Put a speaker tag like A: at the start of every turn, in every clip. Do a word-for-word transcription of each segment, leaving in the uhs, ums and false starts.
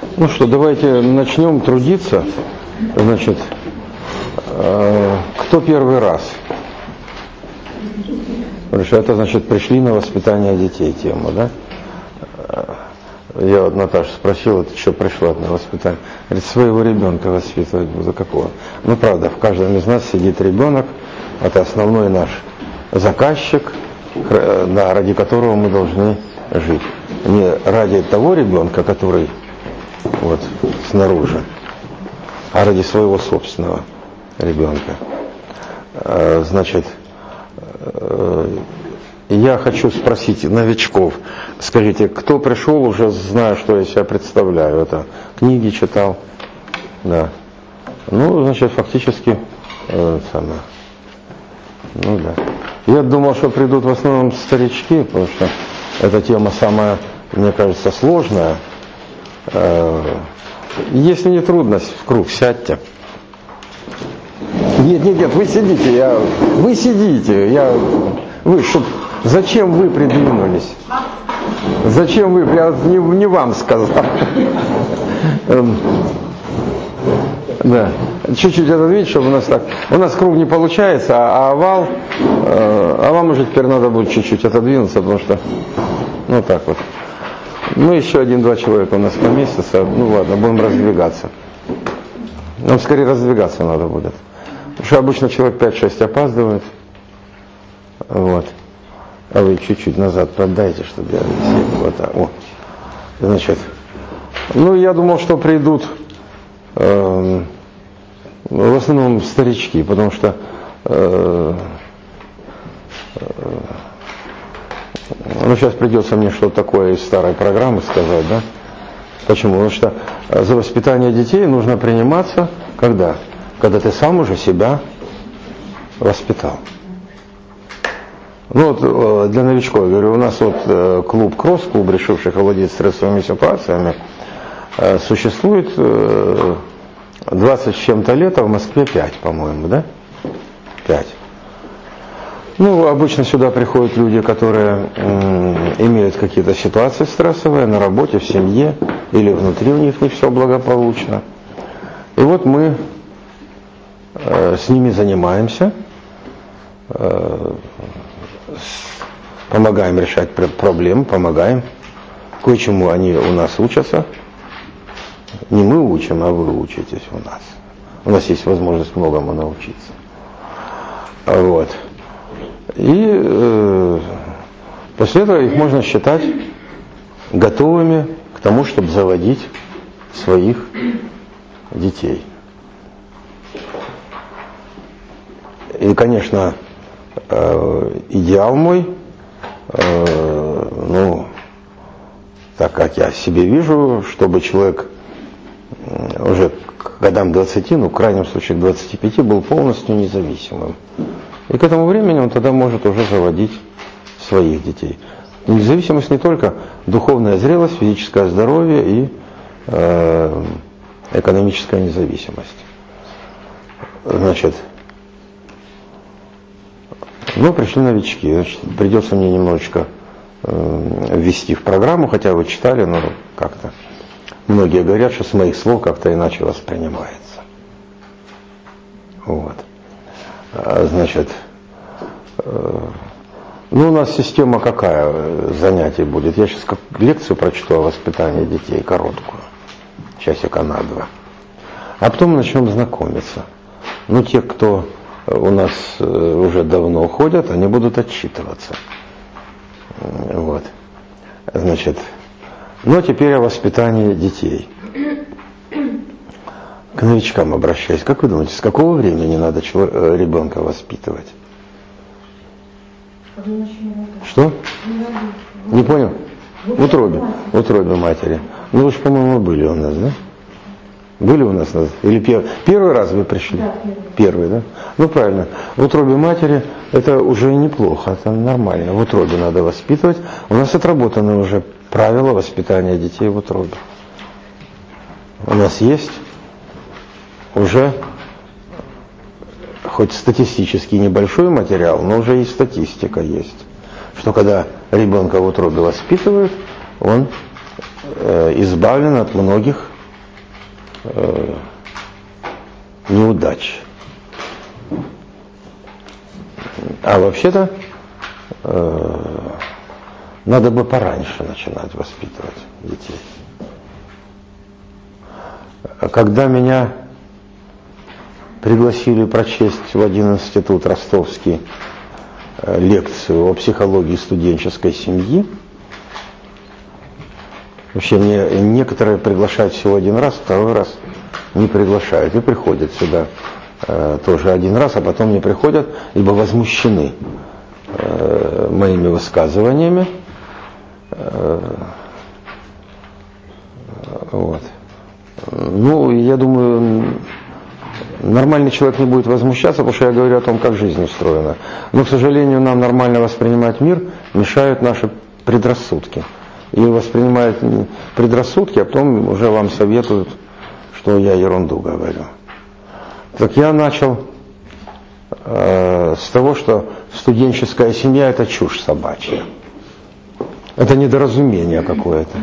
A: Ну что, давайте начнем трудиться. Значит, э, кто первый раз? Потому что это, значит, пришли на воспитание детей тему, да? Я вот Наташу спросила, ты что пришла на воспитание? Говорит, своего ребенка воспитывать буду. Какого? Ну, правда, в каждом из нас сидит ребенок. Это основной наш заказчик, да, ради которого мы должны жить. Не ради того ребенка, который вот снаружи, а ради своего собственного ребенка. Значит, я хочу спросить новичков, скажите, кто пришел, уже зная, что я себя представляю, это книги читал, да, ну, значит, фактически, э, самое, ну, да. Я думал, что придут в основном старички, потому что эта тема самая, мне кажется, сложная. Э, если не трудность, в круг сядьте. Нет, нет, нет, вы сидите, я, вы сидите, я, вы, чтоб, зачем вы придвинулись? Зачем вы, я не, не вам сказал. Да, чуть-чуть отодвинуть, чтобы у нас так, у нас круг не получается, а овал, а вам уже теперь надо будет чуть-чуть отодвинуться, потому что, ну так вот. Ну еще один-два человека у нас поместится, ну ладно, будем раздвигаться. Нам скорее раздвигаться надо будет. Потому что обычно человек пять-шесть опаздывает. Вот. А вы чуть-чуть назад продайте, чтобы я висел. Вот так. О. Значит. Ну, я думал, что придут э, в основном старички, потому что э, э, ну, сейчас придется мне что-то такое из старой программы сказать, да? Почему? Потому что за воспитание детей нужно приниматься когда? Когда ты сам уже себя воспитал. Ну вот для новичков, я говорю, у нас вот клуб Кросс, клуб решивших овладеть стрессовыми ситуациями, существует двадцать с чем-то лет, а в Москве пять, по-моему, да? пять. Ну, обычно сюда приходят люди, которые м, имеют какие-то ситуации стрессовые на работе, в семье, или внутри у них не все благополучно. И вот мы э, с ними занимаемся, э, с, помогаем решать проблемы, помогаем. Кое-чему они у нас учатся. Не мы учим, а вы учитесь у нас. У нас есть возможность многому научиться. Вот. И э, после этого их можно считать готовыми к тому, чтобы заводить своих детей. И, конечно, э, идеал мой, э, ну, так как я себе вижу, чтобы человек уже к годам двадцати, ну, в крайнем случае к двадцати пяти, был полностью независимым. И к этому времени он тогда может уже заводить своих детей. Независимость не только духовная зрелость, физическое здоровье и э, экономическая независимость. Значит, ну, пришли новички. Значит, придется мне немножечко э, ввести в программу, хотя вы читали, но как-то многие говорят, что с моих слов как-то иначе воспринимается. Вот. Значит, ну у нас система какая занятий будет? Я сейчас лекцию прочту о воспитании детей, короткую, часика на два. А потом начнем знакомиться. Ну те, кто у нас уже давно ходят, они будут отчитываться. Вот. Значит, ну теперь о воспитании детей. К новичкам обращаюсь. Как вы думаете, с какого времени надо ребенка воспитывать? Что? Не понял? В утробе. В утробе матери. Ну вы же, по-моему, были у нас, да? Были у нас? Или первый? Первый раз вы пришли? Да, первый. Первый, да? Ну правильно. В утробе матери это уже неплохо, это нормально. В утробе надо воспитывать. У нас отработаны уже правила воспитания детей в утробе. У нас есть уже хоть статистически небольшой материал, но уже и статистика есть, что когда ребенка в утробе воспитывают, он э, избавлен от многих э, неудач. А вообще-то э, надо бы пораньше начинать воспитывать детей. Когда меня пригласили прочесть в один институт ростовский э, лекцию о психологии студенческой семьи, вообще не, некоторые приглашают всего один раз, второй раз не приглашают и приходят сюда э, тоже один раз, а потом не приходят, ибо возмущены э, моими высказываниями. Э, вот. Ну, я думаю, нормальный человек не будет возмущаться, потому что я говорю о том, как жизнь устроена. Но, к сожалению, нам нормально воспринимать мир мешают наши предрассудки. И воспринимают предрассудки, а потом уже вам советуют, что я ерунду говорю. Так я начал э, с того, что студенческая семья – это чушь собачья. Это недоразумение какое-то.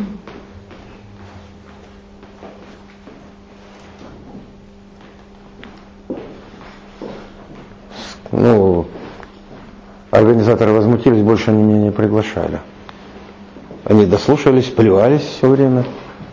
A: Ну, организаторы возмутились, больше они меня не приглашали. Они дослушались, плевались все время.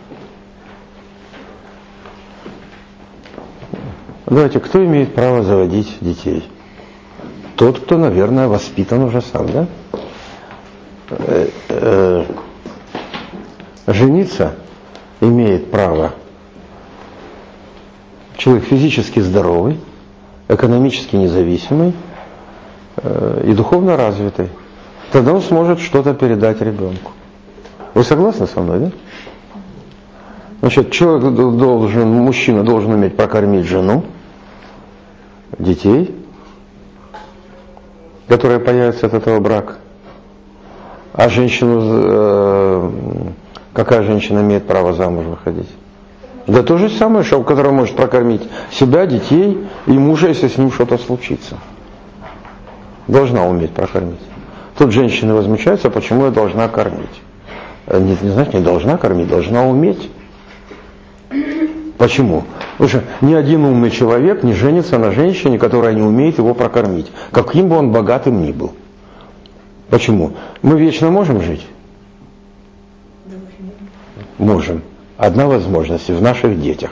A: Давайте, кто имеет право заводить детей? Тот, кто, наверное, воспитан уже сам, да? Э, э, жениться имеет право человек физически здоровый, экономически независимый э, и духовно развитый. Тогда он сможет что-то передать ребенку. Вы согласны со мной, да? Значит, человек должен, мужчина должен уметь прокормить жену, детей, которые появятся от этого брака. А женщину, э, какая женщина имеет право замуж выходить? Да то же самое, что, которая может прокормить себя, детей и мужа, если с ним что-то случится. Должна уметь прокормить. Тут женщины возмущаются, почему я должна кормить. Не, не знаешь, не должна кормить, должна уметь. Почему? Потому что ни один умный человек не женится на женщине, которая не умеет его прокормить, каким бы он богатым ни был. Почему? Мы вечно можем жить? Можем. Одна возможность в наших детях.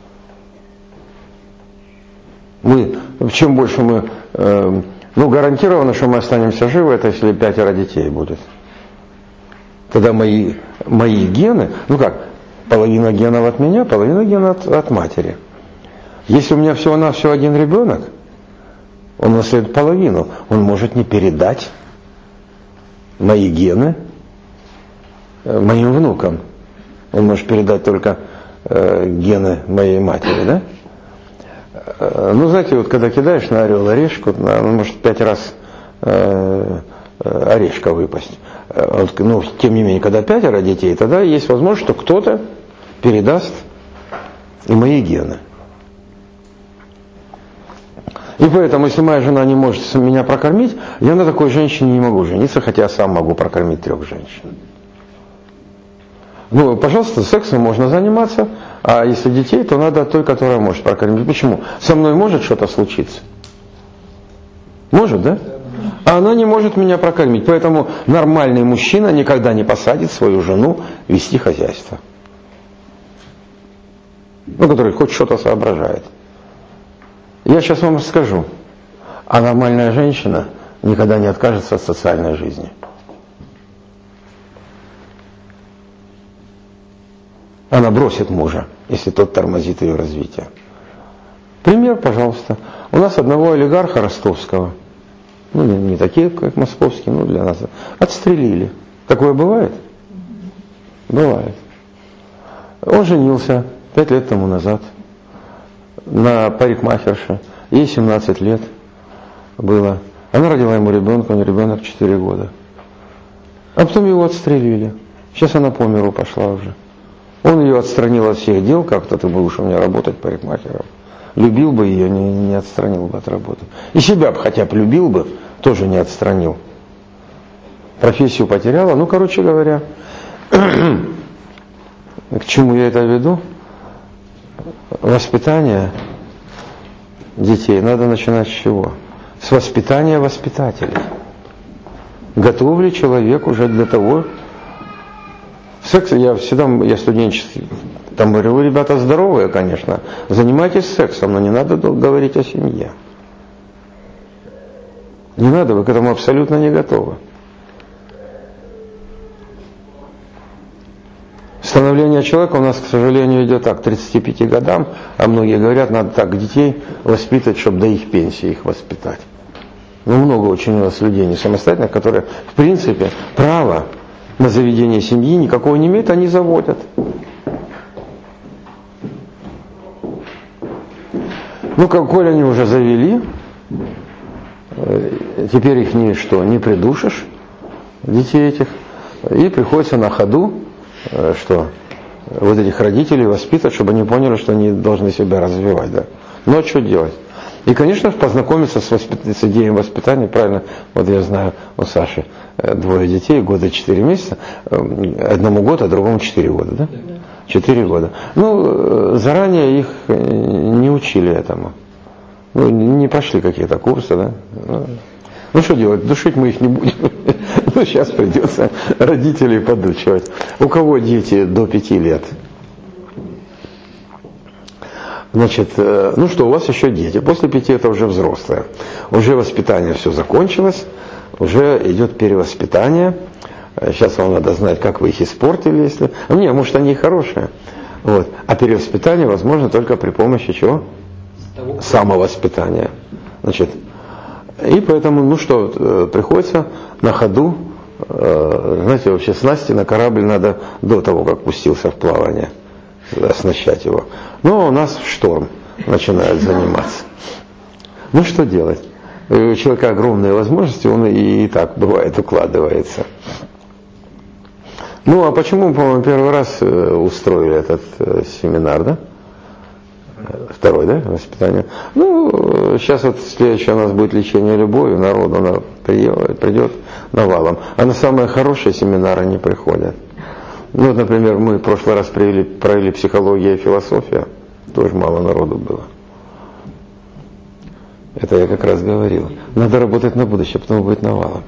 A: Мы, чем больше мы, э, ну гарантированно, что мы останемся живы, это если пятеро детей будет. Тогда мои, мои гены, ну как, половина генов от меня, половина генов от, от матери. Если у меня всего-навсего один ребенок, он наследует половину, он может не передать мои гены э, моим внукам. Он может передать только э, гены моей матери, да? Э, ну, знаете, вот когда кидаешь на орел орешку, на, ну, может пять раз э, орешка выпасть. Э, вот, ну, тем не менее, когда пятеро детей, тогда есть возможность, что кто-то передаст и мои гены. И поэтому, если моя жена не может меня прокормить, я на такой женщине не могу жениться, хотя я сам могу прокормить трех женщин. Ну, пожалуйста, сексом можно заниматься, а если детей, то надо той, которая может прокормить. Почему? Со мной может что-то случиться? Может, да? А она не может меня прокормить. Поэтому нормальный мужчина никогда не посадит свою жену вести хозяйство. Ну, который хоть что-то соображает. Я сейчас вам скажу. А нормальная женщина никогда не откажется от социальной жизни. Она бросит мужа, если тот тормозит ее развитие. Пример, пожалуйста. У нас одного олигарха ростовского, ну не, не такие, как московские, но для нас, отстрелили. Такое бывает? Бывает. Он женился пять лет тому назад на парикмахерше. Ей семнадцать лет было. Она родила ему ребенка, у него ребенок четыре года. А потом его отстрелили. Сейчас она по миру пошла уже. Он ее отстранил от всех дел, как-то ты будешь у меня работать парикмахером. Любил бы ее, не, не отстранил бы от работы. И себя бы хотя бы любил бы, тоже не отстранил. Профессию потеряла. Ну, короче говоря, к чему я это веду? воспитание детей надо начинать с чего? С воспитания воспитателей. Готов ли человек уже для того? Секс, я всегда, я студенческий, там говорю, вы, ребята, здоровые, конечно, занимайтесь сексом, но не надо говорить о семье. Не надо, вы к этому абсолютно не готовы. Становление человека у нас, к сожалению, идет так, к тридцати пяти годам, а многие говорят, надо так детей воспитывать, чтобы до их пенсии их воспитать. Ну, много очень у нас людей не самостоятельных, которые, в принципе, право на заведение семьи никакого не имеют, они заводят. Ну, как коль они уже завели, теперь их ни что, не придушишь, детей этих, и приходится на ходу, что вот этих родителей воспитывать, чтобы они поняли, что они должны себя развивать. Да? Ну, а что делать? И, конечно, познакомиться с, воспит... с идеей воспитания, правильно, вот я знаю, у Саши двое детей, года четыре месяца, одному год, а другому четыре года, да? Четыре года. Ну, заранее их не учили этому. Ну, не прошли какие-то курсы, да? Ну, что делать, душить мы их не будем. Ну, сейчас придется родителей подучивать. У кого дети до пяти лет? Значит, ну что, у вас еще дети. После пяти это уже взрослые. Уже воспитание все закончилось. Уже идет перевоспитание. Сейчас вам надо знать, как вы их испортили, если... А не, может, они и хорошие. Вот. А перевоспитание возможно только при помощи чего? Самовоспитания. Значит, и поэтому, ну что, приходится на ходу, знаете, вообще снасти на корабль надо до того, как пустился в плавание, оснащать его. Но у нас шторм начинает заниматься. Ну что делать? У человека огромные возможности, он и так бывает укладывается. Ну а почему, по-моему, первый раз устроили этот семинар, да? Второй, да, воспитание. Ну, сейчас вот следующее у нас будет лечение любовью, народу придет, придет навалом. А на самые хорошие семинары не приходят. Ну, вот, например, мы в прошлый раз провели, провели психология и философия, тоже мало народу было. Это я как раз говорил. Надо работать на будущее, потом будет навалом.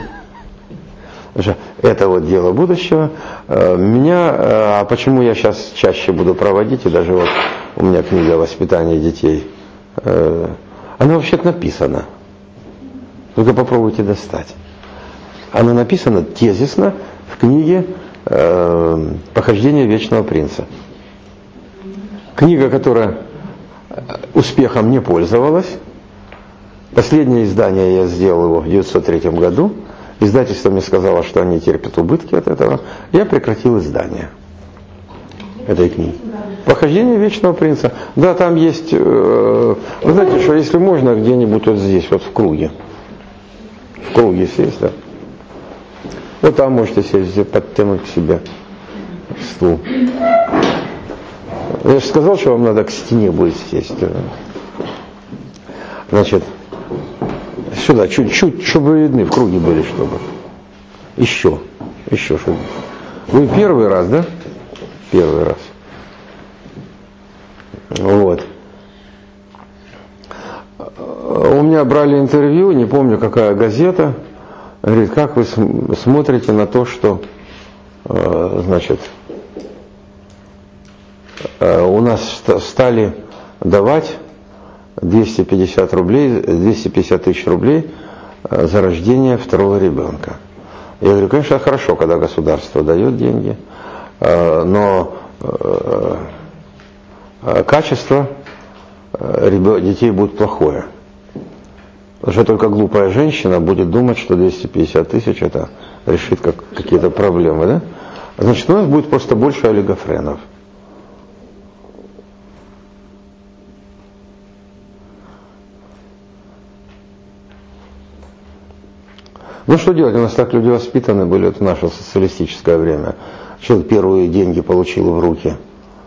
A: Это вот дело будущего. Меня, а почему я сейчас чаще буду проводить, и даже вот у меня книга «Воспитание детей», она вообще-то написана. Только попробуйте достать. Она написана тезисно в книге «Похождение вечного принца». Книга, которая успехом не пользовалась. Последнее издание я сделал его в девятьсот третьем году. Издательство мне сказало, что они терпят убытки от этого. Я прекратил издание этой книги. «Похождение вечного принца». Да, там есть, э, вы знаете, что если можно, где-нибудь вот здесь, вот в круге. В круге сесть, да. Вот там можете сесть, подтянуть к себе стул. Я же сказал, что вам надо к стене будет сесть. Значит, сюда, чуть-чуть, чтобы вы видны, в круге были, чтобы. Еще, еще, чтобы. Вы первый раз, да? Первый раз. Вот. У меня брали интервью, не помню, какая газета. Говорит, как вы смотрите на то, что, значит, у нас стали давать двести пятьдесят рублей, двести пятьдесят тысяч рублей за рождение второго ребенка. Я говорю, конечно, хорошо, когда государство дает деньги, но качество детей будет плохое. Потому что только глупая женщина будет думать, что двести пятьдесят тысяч это решит как, какие-то проблемы, да? Значит, у нас будет просто больше олигофренов. Ну что делать, у нас так люди воспитаны были, это наше социалистическое время. Человек первые деньги получил в руки,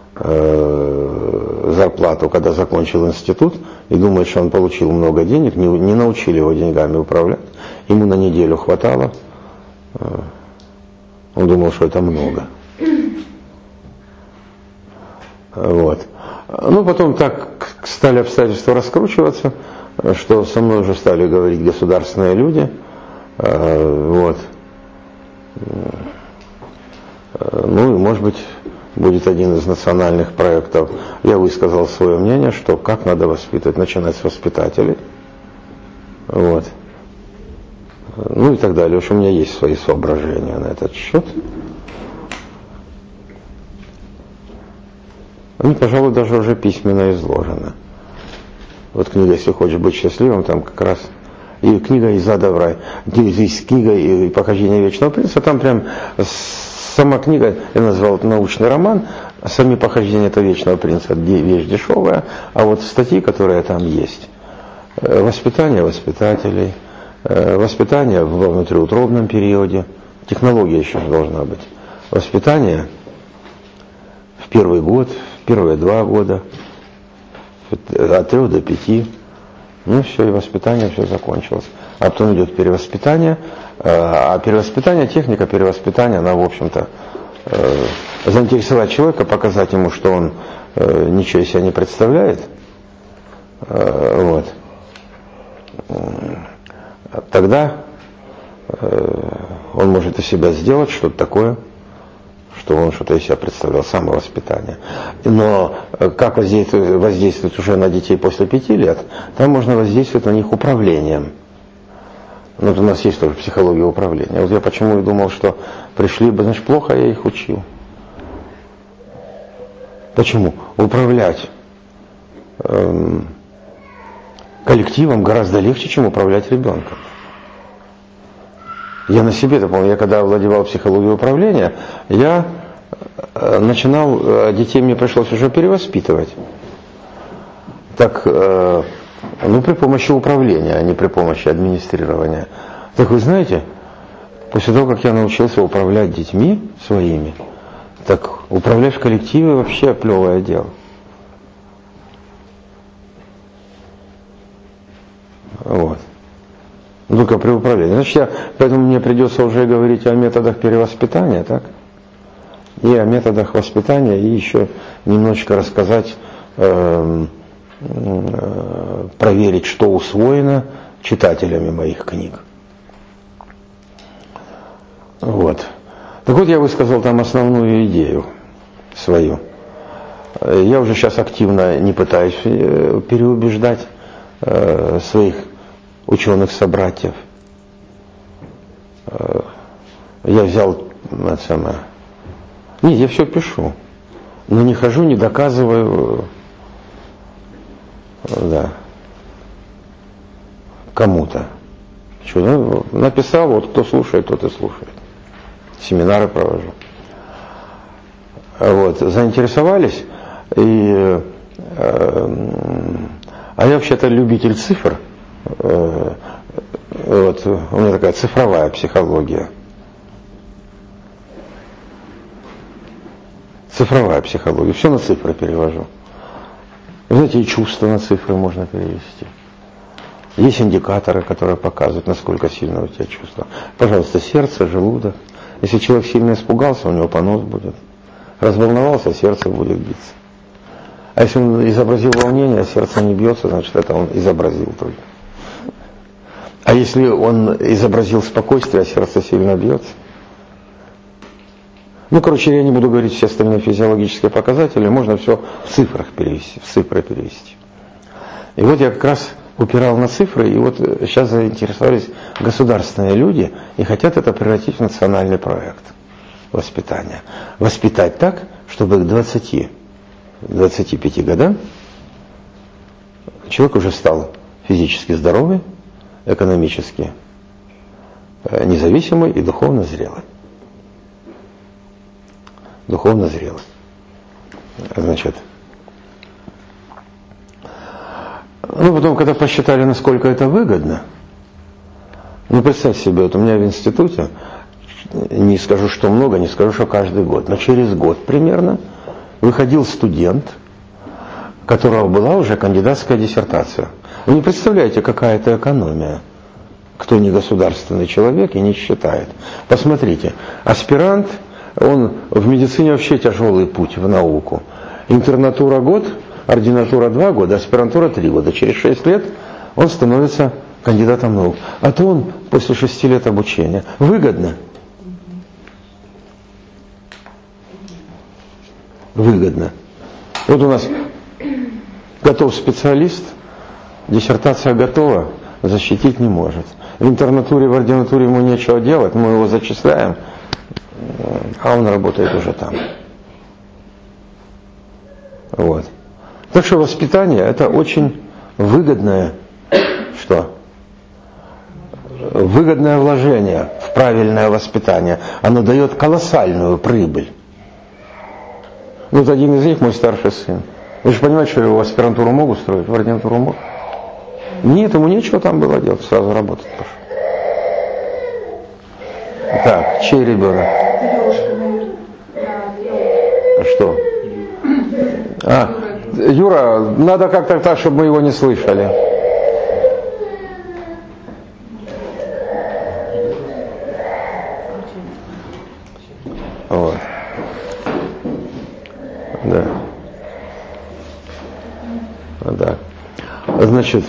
A: э, зарплату, когда закончил институт, и думает, что он получил много денег, не, не научили его деньгами управлять. Ему на неделю хватало, э, он думал, что это много. Вот. Ну, потом так стали обстоятельства раскручиваться, что со мной уже стали говорить государственные люди. Вот. Ну и, может быть, будет один из национальных проектов. Я высказал свое мнение, что как надо воспитывать, начинать с воспитателей. Вот. Ну и так далее. В общем, у меня есть свои соображения на этот счет. Они, пожалуй, даже уже письменно изложены. Вот книга «Если хочешь быть счастливым», там как раз и книга «Из-ада в рай», здесь книга и «Похождение вечного принца», там прям сама книга, я назвал это научный роман, а сами похождения этого вечного принца, вещь дешевая, а вот статьи, которые там есть, воспитание воспитателей, воспитание во внутриутробном периоде, технология еще должна быть, воспитание в первый год, в первые два года, от трех до пяти, ну все, и воспитание, все закончилось. А потом идет перевоспитание, а перевоспитание, техника перевоспитания, она, в общем-то, заинтересовать человека, показать ему, что он ничего из себя не представляет, вот, тогда он может из себя сделать что-то такое, что он что-то из себя представлял, самовоспитание. Но как воздействовать, воздействовать уже на детей после пяти лет, там можно воздействовать на них управлением. Ну, вот у нас есть тоже психология управления. Вот я почему и думал, что пришли бы, значит, плохо я их учил. Почему? Управлять эм, коллективом гораздо легче, чем управлять ребенком. Я на себе это помню, я когда овладевал психологией управления, я начинал, детей мне пришлось уже перевоспитывать. Так, ну, при помощи управления, а не при помощи администрирования. Так вы знаете, после того, как я научился управлять детьми своими, так управлять в коллективе вообще плевое дело. Вот. Только при управлении. Значит, я, поэтому мне придется уже говорить о методах перевоспитания, так? И о методах воспитания, и еще немножечко рассказать, э, э, проверить, что усвоено читателями моих книг. Вот. Так вот, я высказал там основную идею свою. Я уже сейчас активно не пытаюсь переубеждать э, своих ученых-собратьев. Я взял это самое. Нет, я все пишу. Но не хожу, не доказываю. Да. Кому-то. Что, ну, написал, вот кто слушает, тот и слушает. Семинары провожу. Вот, заинтересовались. И, э, а я вообще-то любитель цифр. Вот, у меня такая цифровая психология. Цифровая психология. Все на цифры перевожу. Знаете, и чувства на цифры можно перевести. Есть индикаторы, которые показывают, насколько сильно у тебя чувство. Пожалуйста, сердце, желудок. Если человек сильно испугался, у него понос будет. Разволновался, сердце будет биться. А если он изобразил волнение, а сердце не бьется, значит, это он изобразил только. А если он изобразил спокойствие, а сердце сильно бьется? Ну, короче, я не буду говорить все остальные физиологические показатели, можно все в цифрах перевести, в цифры перевести. И вот я как раз упирал на цифры, и вот сейчас заинтересовались государственные люди и хотят это превратить в национальный проект воспитания. Воспитать так, чтобы к двадцати-двадцати пяти годам человек уже стал физически здоровый, экономически независимый и духовно зрелый. Духовно зрелый. Значит, ну потом, когда посчитали, насколько это выгодно, ну представь себе, вот у меня в институте, не скажу, что много, не скажу, что каждый год, но через год примерно выходил студент, у которого была уже кандидатская диссертация. Вы не представляете, какая это экономия, кто не государственный человек и не считает. Посмотрите, аспирант, он в медицине вообще тяжелый путь в науку. Интернатура год, ординатура два года, аспирантура три года. Через шесть лет он становится кандидатом наук. А то он после шести лет обучения. Выгодно? Выгодно. Вот у нас готов специалист, диссертация готова, защитить не может. В интернатуре, в ординатуре ему нечего делать, мы его зачисляем, а он работает уже там. Вот. Так что воспитание это очень выгодное, что? Выгодное вложение в правильное воспитание. Оно дает колоссальную прибыль. Вот один из них мой старший сын. Вы же понимаете, что его в аспирантуру могут строить, в ординатуру могут? Нет, ему нечего там было делать, сразу работать пошел. Так, чей ребенок? Что? А, Юра, надо как-то так, чтобы мы его не слышали. Вот. Да. Да. Значит,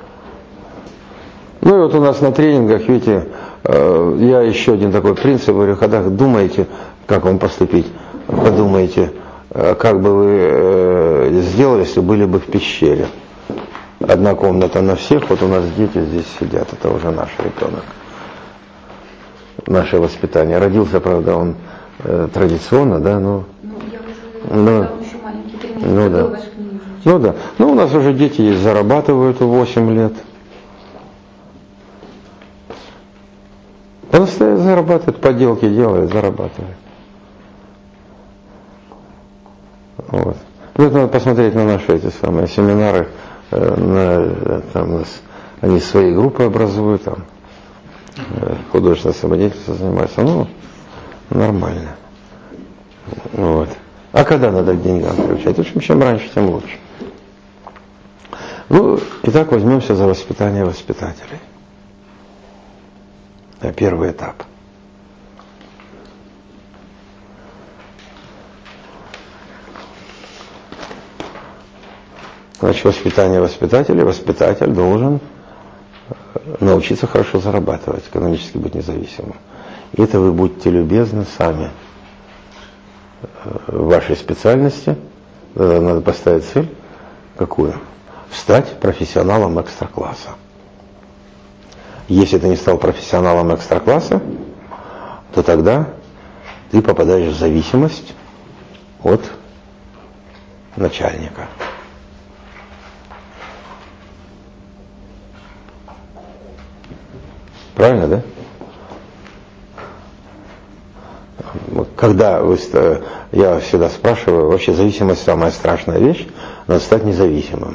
A: ну и вот у нас на тренингах, видите, я еще один такой принцип говорю, когда думаете, как вам поступить, подумайте, как бы вы сделали, если были бы в пещере. Одна комната на всех, вот у нас дети здесь сидят, это уже наш ребенок. Наше воспитание. Родился, правда, он э, традиционно, да, но...
B: Ну, я уже,
A: но,
B: он еще маленький, тренинг,
A: ну, да.
B: ваши книги.
A: Ну да. Ну у нас уже дети есть, зарабатывают в восемь лет. Он стоит, зарабатывает, поделки делает, зарабатывает. Вот. Ну, это надо посмотреть на наши эти самые семинары. Э, на, там, у нас, они свои группы образуют, там, э, художественной самодеятельностью занимаются. Ну, нормально. Вот. А когда надо к деньгам приучать? В общем, чем раньше, тем лучше. Ну, итак, возьмемся за воспитание воспитателей. Первый этап. Значит, воспитание воспитателей. Воспитатель должен научиться хорошо зарабатывать, экономически быть независимым. И это вы будьте любезны сами в вашей специальности. Надо поставить цель. Какую? Стать профессионалом экстра-класса. Если ты не стал профессионалом экстра-класса, то тогда ты попадаешь в зависимость от начальника. Правильно, да? Когда вы, я всегда спрашиваю, вообще зависимость самая страшная вещь, надо стать независимым.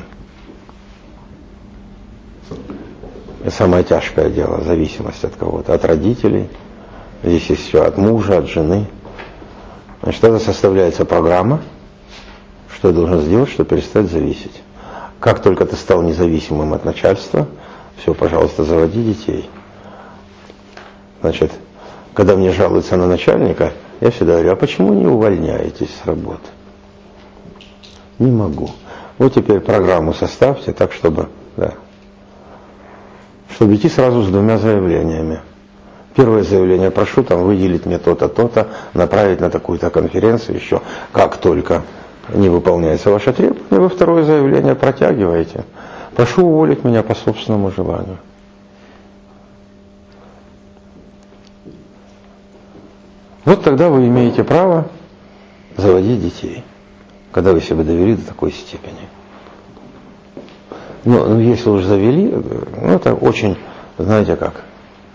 A: И самое тяжкое дело, зависимость от кого-то, от родителей, здесь есть все, от мужа, от жены. Значит, тогда составляется программа, что я должен сделать, чтобы перестать зависеть. Как только ты стал независимым от начальства, все, пожалуйста, заводи детей. Значит, когда мне жалуются на начальника, я всегда говорю, а почему не увольняетесь с работы? Не могу. Вот теперь программу составьте так, чтобы, да, чтобы идти сразу с двумя заявлениями. Первое заявление, прошу там выделить мне то-то, то-то, направить на такую-то конференцию еще. Как только не выполняется ваше требование, вы второе заявление протягиваете. Прошу уволить меня по собственному желанию. Вот тогда вы имеете право заводить детей, когда вы себя довели до такой степени. Но ну, если уж завели, ну, это очень, знаете как,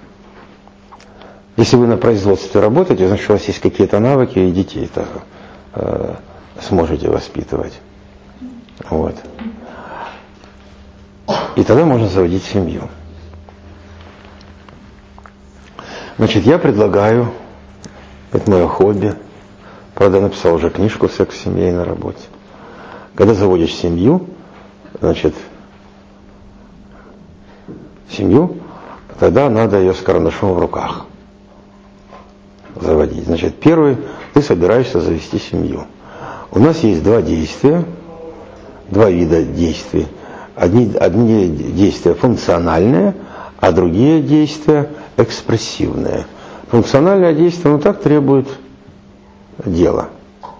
A: если вы на производстве работаете, значит, у вас есть какие-то навыки, и детей-то э, сможете воспитывать. Вот. И тогда можно заводить семью. Значит, я предлагаю, это мое хобби, правда, написал уже книжку «Секс в семье и на работе». Когда заводишь семью, значит, семью, тогда надо ее с карандашом в руках заводить. Значит, первый, ты собираешься завести семью. У нас есть два действия. два вида действий. Одни, одни действия функциональные, а другие действия экспрессивные. Функциональное действие, ну так требует дела.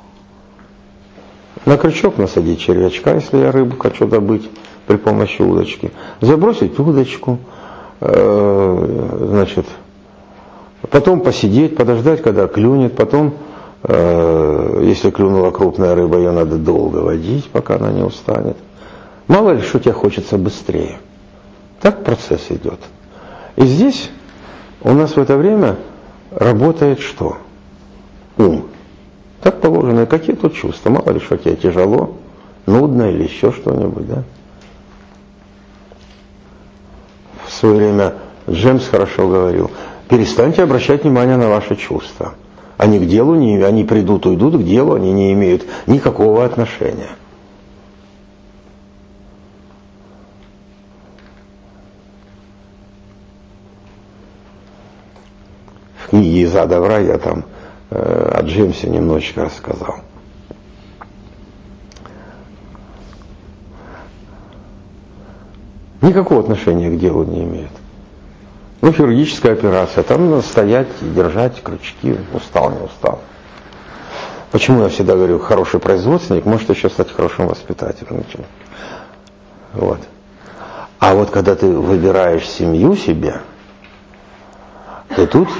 A: На крючок насадить червячка, если я рыбу хочу добыть при помощи удочки. Забросить удочку, э, значит, потом посидеть, подождать, когда клюнет, потом, э, если клюнула крупная рыба, ее надо долго водить, пока она не устанет. Мало ли, что тебе хочется быстрее. Так процесс идет. И здесь у нас в это время работает что? Ум. Так положено. И какие тут чувства? Мало ли, что тебе тяжело, нудно или еще что-нибудь, да? В свое время Джемс хорошо говорил: перестаньте обращать внимание на ваши чувства. Они к делу, не, они придут, уйдут, к делу они не имеют никакого отношения. В книге «Из ада в рай» я там э, о Джемсе немножечко рассказал. Никакого отношения к делу не имеет. Ну, хирургическая операция, там надо стоять и держать крючки, устал, не устал. Почему я всегда говорю, хороший производственник может еще стать хорошим воспитателем. Вот. А вот когда ты выбираешь семью себе, то тут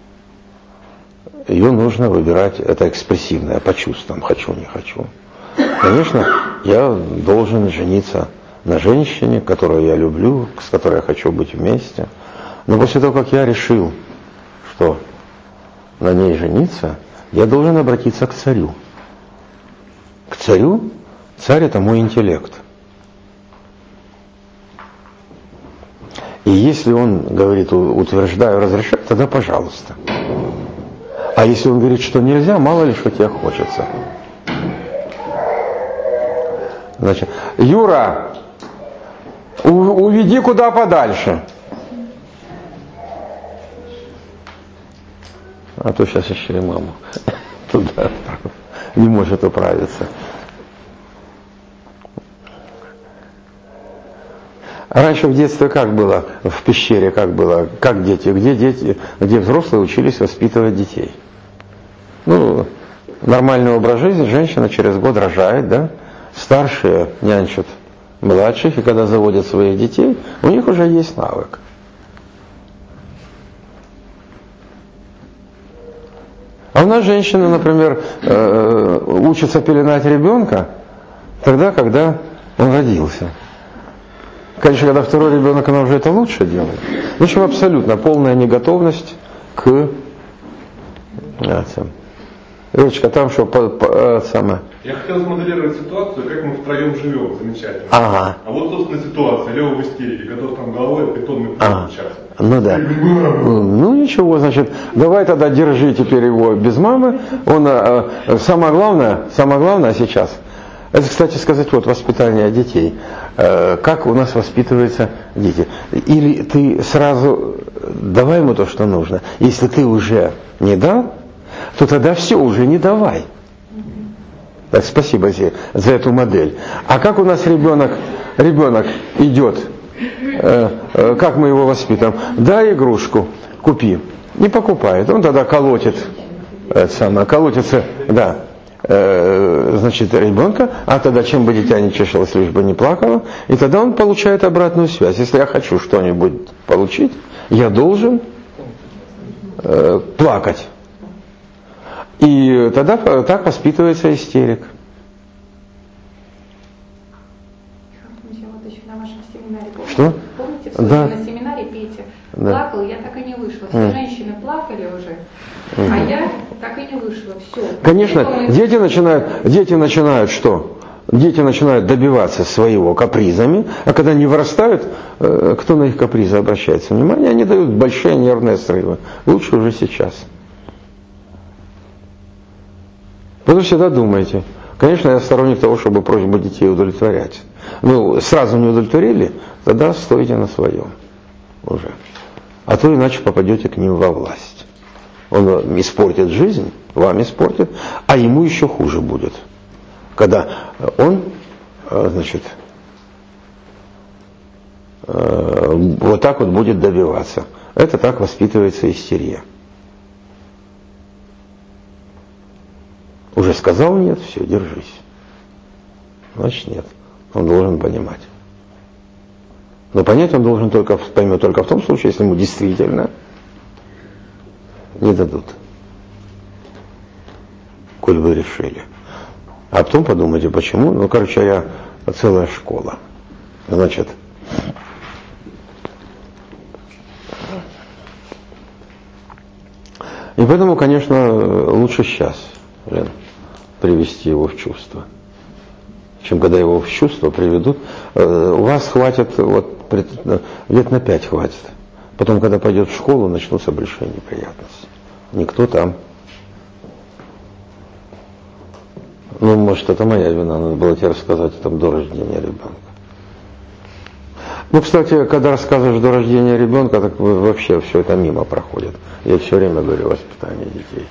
A: ее нужно выбирать, это экспрессивное, по чувствам, хочу, не хочу. Конечно, я должен жениться на женщине, которую я люблю, с которой я хочу быть вместе. Но после того, как я решил, что на ней жениться, я должен обратиться к царю. К царю? Царь — это мой интеллект. И если он говорит, утверждаю, разрешаю, тогда пожалуйста. А если он говорит, что нельзя, мало ли, что тебе хочется. Значит, Юра, у, уведи куда подальше. А то сейчас еще и маму туда не может управиться. Раньше в детстве как было, в пещере как было, как дети, где дети, где взрослые учились воспитывать детей. Ну, нормальный образ жизни, женщина через год рожает, да, старшие нянчат младших, и когда заводят своих детей, у них уже есть навык. А у нас женщина, например, учится пеленать ребенка тогда, когда он родился. Конечно, когда второй ребенок, она уже это лучше делает. В общем, абсолютно полная неготовность к... Ручка, там что, по, по, самое...
C: Я хотел смоделировать ситуацию, как мы втроем живем, замечательно.
A: Ага.
C: А вот, собственно, ситуация, Лева в истерике, готов там головой в бетонный пол
A: ага.
C: сейчас.
A: Ну да. Ну ничего, значит, давай тогда держи теперь его без мамы. Он, а, самое главное, самое главное сейчас, это, кстати сказать, вот воспитание детей. Э, как у нас воспитываются дети. Или ты сразу давай ему то, что нужно. Если ты уже не дал, то тогда все, уже не давай. Так, спасибо за, за эту модель. А как у нас ребенок, ребенок идет, э, э, как мы его воспитываем? Дай игрушку, купи. Не покупает. Он тогда колотит, э, самое, колотится, да, э, значит, ребенка, а тогда чем бы дитя не чешилось, лишь бы не плакало, и тогда он получает обратную связь. Если я хочу что-нибудь получить, я должен э, плакать. И тогда так воспитывается истерик.
B: Вот еще на вашем семинаре, помните?
A: Что?
B: Помните, в
A: да.
B: на семинаре Петя
A: да.
B: плакал, я так и не вышла. Все mm. женщины плакали уже, mm. а я так и не вышла. Все.
A: Конечно, дети начинают, дети начинают что? Дети начинают добиваться своего капризами, а когда они вырастают, кто на их капризы обращается внимание, они дают большие нервные срывы. Лучше уже сейчас. Вы всегда думаете, конечно, я сторонник того, чтобы просьбу детей удовлетворять. Ну, сразу не удовлетворили, тогда стойте на своем уже. А то иначе попадете к ним во власть. Он испортит жизнь, вам испортит, а ему еще хуже будет. Когда он значит, вот так вот будет добиваться. Это так воспитывается истерия. Уже сказал нет, все, держись. Значит нет. Он должен понимать. Но понять он должен только, поймет только в том случае, если ему действительно не дадут. Коль вы решили. А потом подумайте, почему. Ну, короче, я целая школа. Значит, и поэтому, конечно, лучше сейчас, Лен, привести его в чувство, чем когда его в чувство приведут. У вас хватит, вот, лет на пять хватит. Потом, когда пойдет в школу, начнутся большие неприятности. Никто там. Ну, может, это моя вина, надо было тебе рассказать там до рождения ребенка. Ну, кстати, когда рассказываешь до рождения ребенка, так вообще все это мимо проходит. Я все время говорю о воспитании детей.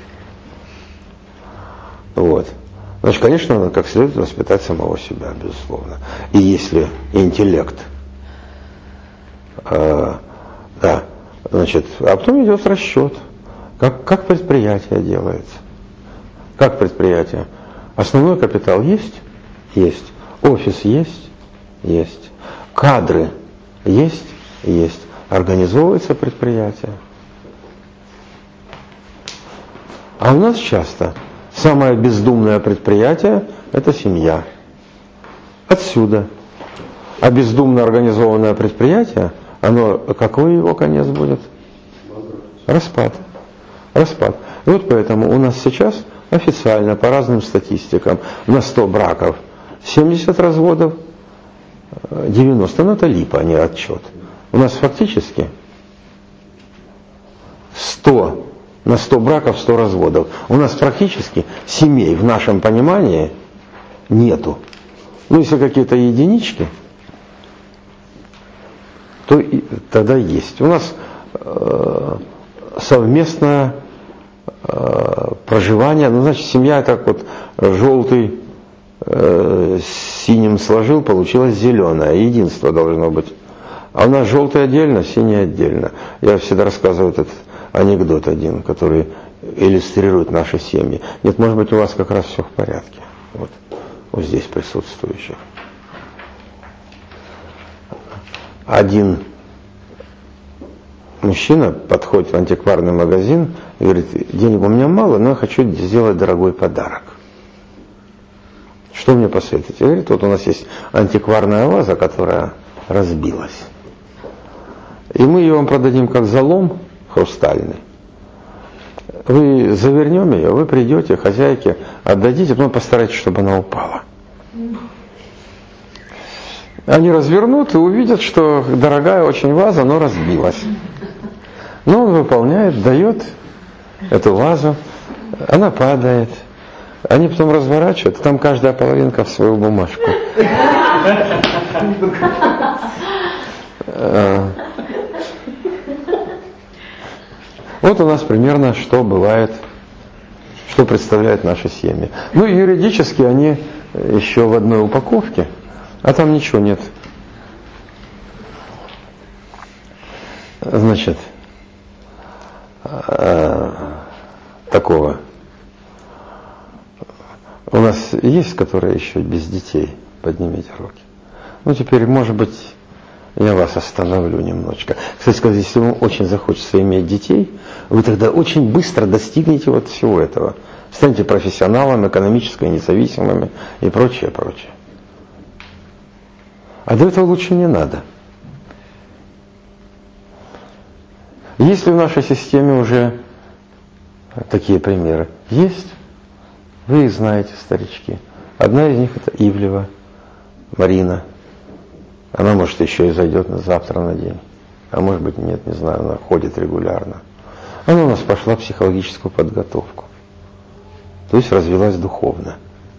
A: Вот. Значит, конечно, надо как следует воспитать самого себя, безусловно. И если интеллект, э, да, значит, а потом идет расчет, как, как предприятие делается. Как предприятие? Основной капитал есть? Есть. Офис есть? Есть. Кадры есть? Есть. Организовывается предприятие. А у нас часто самое бездумное предприятие – это семья. Отсюда. А бездумно организованное предприятие, оно, какой его конец будет? Распад. Распад. И вот поэтому у нас сейчас официально, по разным статистикам, на сто браков семьдесят разводов, девяносто, ну это липа, а не отчет. У нас фактически сто, на сто браков сто разводов. У нас практически семей в нашем понимании нету. Ну если какие-то единички, то и, тогда есть. У нас э, совместное э, проживание, ну значит семья так вот желтый э, с синим сложил, получилось зеленое, единство должно быть. А у нас желтый отдельно, синий отдельно. Я всегда рассказываю этот анекдот один, который иллюстрирует наши семьи. Нет, может быть, у вас как раз все в порядке. Вот, вот здесь присутствующих. Один мужчина подходит в антикварный магазин и говорит: денег у меня мало, но я хочу сделать дорогой подарок. Что мне посоветуете? Говорит: вот у нас есть антикварная ваза, которая разбилась. И мы ее вам продадим как залом хрустальный. Вы завернем ее, вы придете, хозяйке отдадите, потом постарайтесь, чтобы она упала. Они развернут и увидят, что дорогая очень ваза, но разбилась. Но он выполняет, дает эту вазу, она падает. Они потом разворачивают, там каждая половинка в свою бумажку. Вот у нас примерно что бывает, что представляют наши семьи. Ну и юридически они еще в одной упаковке, а там ничего нет. Значит, такого. У нас есть, которые еще без детей? Поднимите руки. Ну теперь, может быть, я вас остановлю немножечко. Кстати сказать, если вам очень захочется иметь детей, вы тогда очень быстро достигнете вот всего этого. Станете профессионалами, экономически независимыми и прочее, прочее. А до этого лучше не надо. Есть ли в нашей системе уже такие примеры? Есть. Вы их знаете, старички. Одна из них это Ивлева Марина. Она, может, еще и зайдет на завтра на день. А может быть, нет, не знаю, она ходит регулярно. Она у нас пошла в психологическую подготовку. То есть развилась духовно.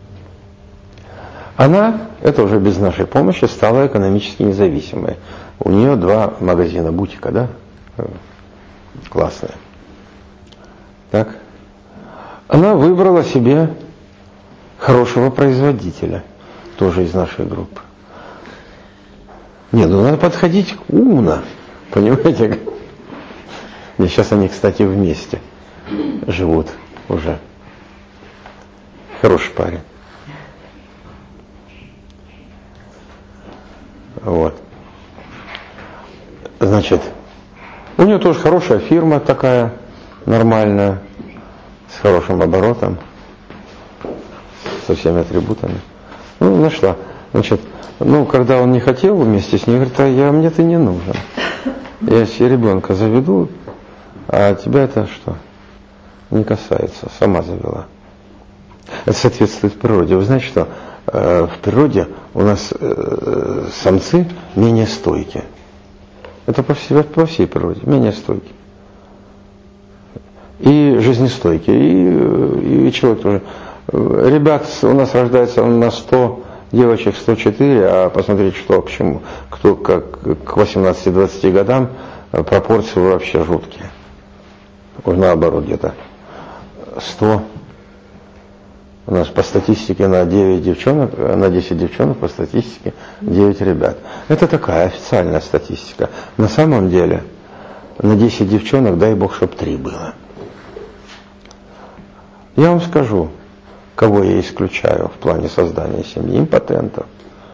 A: Она, это уже без нашей помощи, стала экономически независимой. У нее два магазина, бутика, да? Классные. Так. Она выбрала себе хорошего производителя. тоже из нашей группы. Не, ну надо подходить умно, понимаете? И сейчас они, кстати, вместе живут уже. Хороший парень. Вот. Значит, у нее тоже хорошая фирма такая, нормальная, с хорошим оборотом, со всеми атрибутами. Ну, нашла. Значит, ну, когда он не хотел вместе с ней, говорит, а я, мне ты не нужен. Я себе ребенка заведу, а тебя это что? Не касается, сама завела. Это соответствует природе. Вы знаете, что э, в природе у нас э, самцы менее стойкие. Это по всей, по всей природе, менее стойкие. И жизнестойкие, и, и человек тоже. Ребят у нас рождается на сто, девочек сто четыре, а посмотрите, что к чему. Кто как к восемнадцати-двадцати годам пропорции вообще жуткие. Уже наоборот где-то сто. У нас по статистике на девять девчонок, на десять девчонок по статистике девять ребят. Это такая официальная статистика. На самом деле на десять девчонок, дай бог, чтоб три было. Я вам скажу, кого я исключаю в плане создания семьи: импотентов.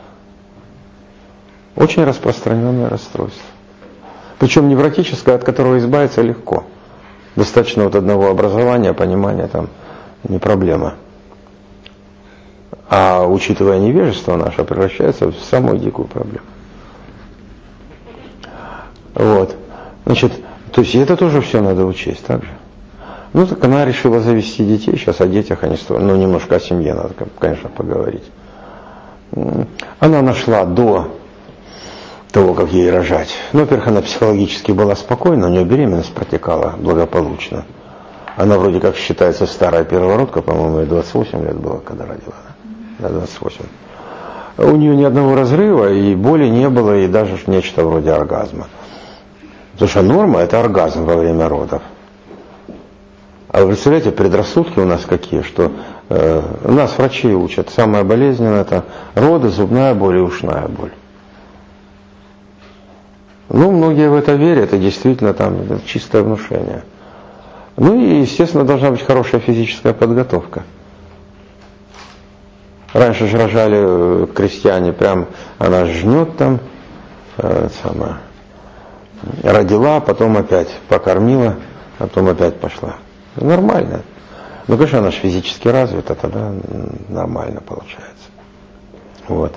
A: Очень распространенное расстройство. Причем невротическое, от которого избавиться легко. Достаточно вот одного образования, понимания, там не проблема. А учитывая невежество наше, превращается в самую дикую проблему. Вот. Значит, то есть это тоже все надо учесть, так же. Ну, так она решила завести детей, сейчас о детях они строят, ну, немножко о семье надо, конечно, поговорить. Она нашла до того, как ей рожать. Ну, во-первых, она психологически была спокойна, у нее беременность протекала благополучно. Она вроде как считается старая первородка, по-моему, ей двадцать восемь лет было, когда родила. Да, двадцать восемь. У нее ни одного разрыва, и боли не было, и даже нечто вроде оргазма. Потому что норма – это оргазм во время родов. А вы представляете, предрассудки у нас какие, что э, нас врачи учат, самое болезненное – это роды, зубная боль и ушная боль. Ну, многие в это верят, и действительно там чистое внушение. Ну и, естественно, должна быть хорошая физическая подготовка. Раньше же рожали крестьяне, прям она жнет там, э, самое, родила, потом опять покормила, потом опять пошла. Нормально. Ну, конечно, она же физически развита, тогда нормально получается. Вот.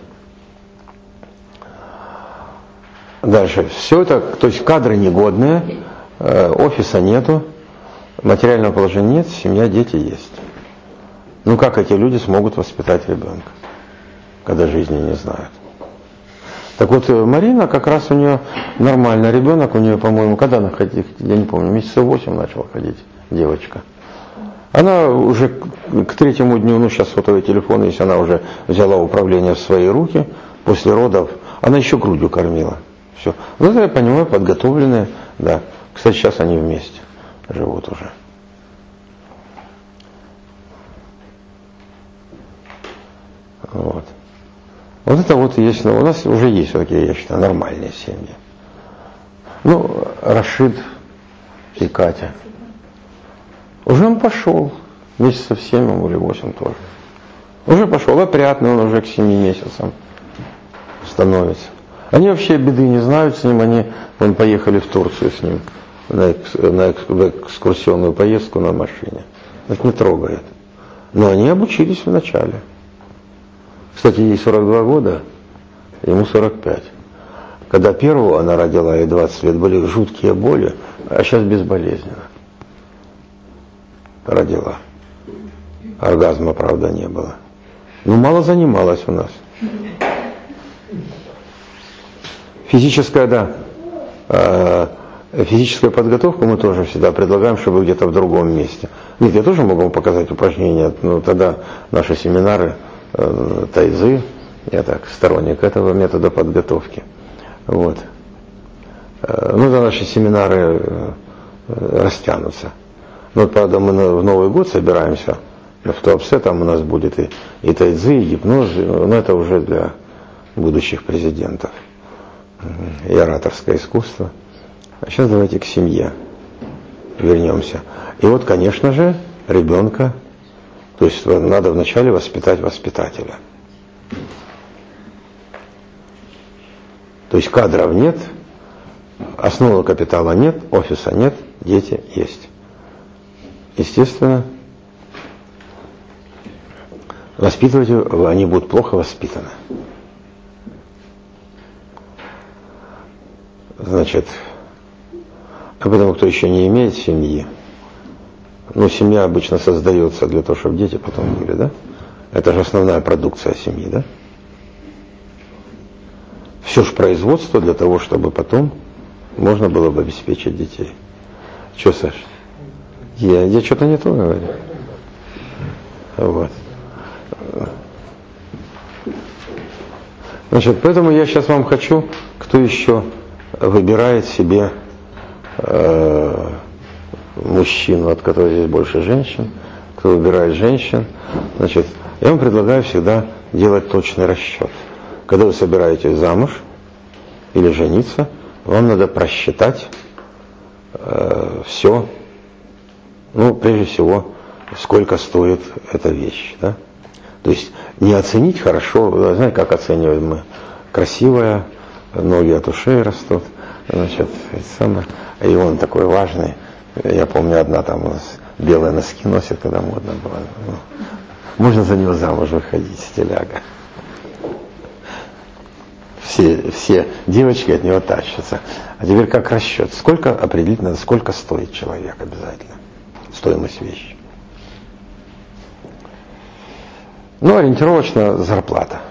A: Дальше. Все это, то есть кадры негодные, э, офиса нету, материального положения нет, семья, дети есть. Ну как эти люди смогут воспитать ребенка, когда жизни не знают? Так вот, Марина, как раз у нее нормально, ребенок у нее, по-моему, когда она ходила, я не помню, месяца восемь начала ходить, девочка. Она уже к третьему дню, ну сейчас сотовый телефон, если она уже взяла управление в свои руки, после родов, она еще грудью кормила. Все. Ну это я понимаю, подготовленные, да. Кстати, сейчас они вместе живут уже. Вот. Вот это вот есть, ну, у нас уже есть такие, я считаю, нормальные семьи. Ну, Рашид и Катя. Уже он пошел, месяцев семь или восемь тоже. Уже пошел, опрятный он уже к семи месяцам становится. Они вообще беды не знают с ним, они вон, поехали в Турцию с ним на, экс, на экскурсионную поездку на машине. Это не трогает. Но они обучились вначале. Кстати, ей сорок два года, ему сорок пять. Когда первого она родила, ей двадцать лет, были жуткие боли, а сейчас безболезненно родила. Оргазма, правда, не было. Ну, мало занималась у нас. Физическая, да, физическую подготовку мы тоже всегда предлагаем, чтобы где-то в другом месте. Нет, я тоже могу вам показать упражнения, но тогда наши семинары тайзы, я так сторонник этого метода подготовки. Вот. Ну, да, наши семинары растянутся. Но, правда, мы в Новый год собираемся в Туапсе там у нас будет и, и тайцзи, и гипноз, но это уже для будущих президентов. И ораторское искусство. А сейчас давайте к семье вернемся. И вот, конечно же, ребенка, то есть надо вначале воспитать воспитателя. То есть кадров нет, основы капитала нет, офиса нет, дети есть. Естественно, воспитывать они будут плохо воспитаны. Значит, а потому кто еще не имеет семьи, ну, семья обычно создается для того, чтобы дети потом были, да? Это же основная продукция семьи, да? Все же производство для того, чтобы потом можно было бы обеспечить детей. Че, Саш? Я, я что-то не то говорю. Вот. Значит, поэтому я сейчас вам хочу, кто еще выбирает себе э, мужчину, от которого здесь больше женщин, кто выбирает женщин, значит, я вам предлагаю всегда делать точный расчет. Когда вы собираетесь замуж или жениться, вам надо просчитать э, все, ну, прежде всего, сколько стоит эта вещь, да? То есть не оценить хорошо, вы знаете, как оцениваем мы, красивая, ноги от ушей растут, значит, это самое, и он такой важный, я помню, одна там у нас белые носки носит, когда модно было, ну, можно за него замуж выходить, стиляга. Все, все девочки от него тащатся. А теперь как расчет? Сколько определить надо, сколько стоит человек обязательно? Стоимость вещи. Ну, ориентировочно зарплата.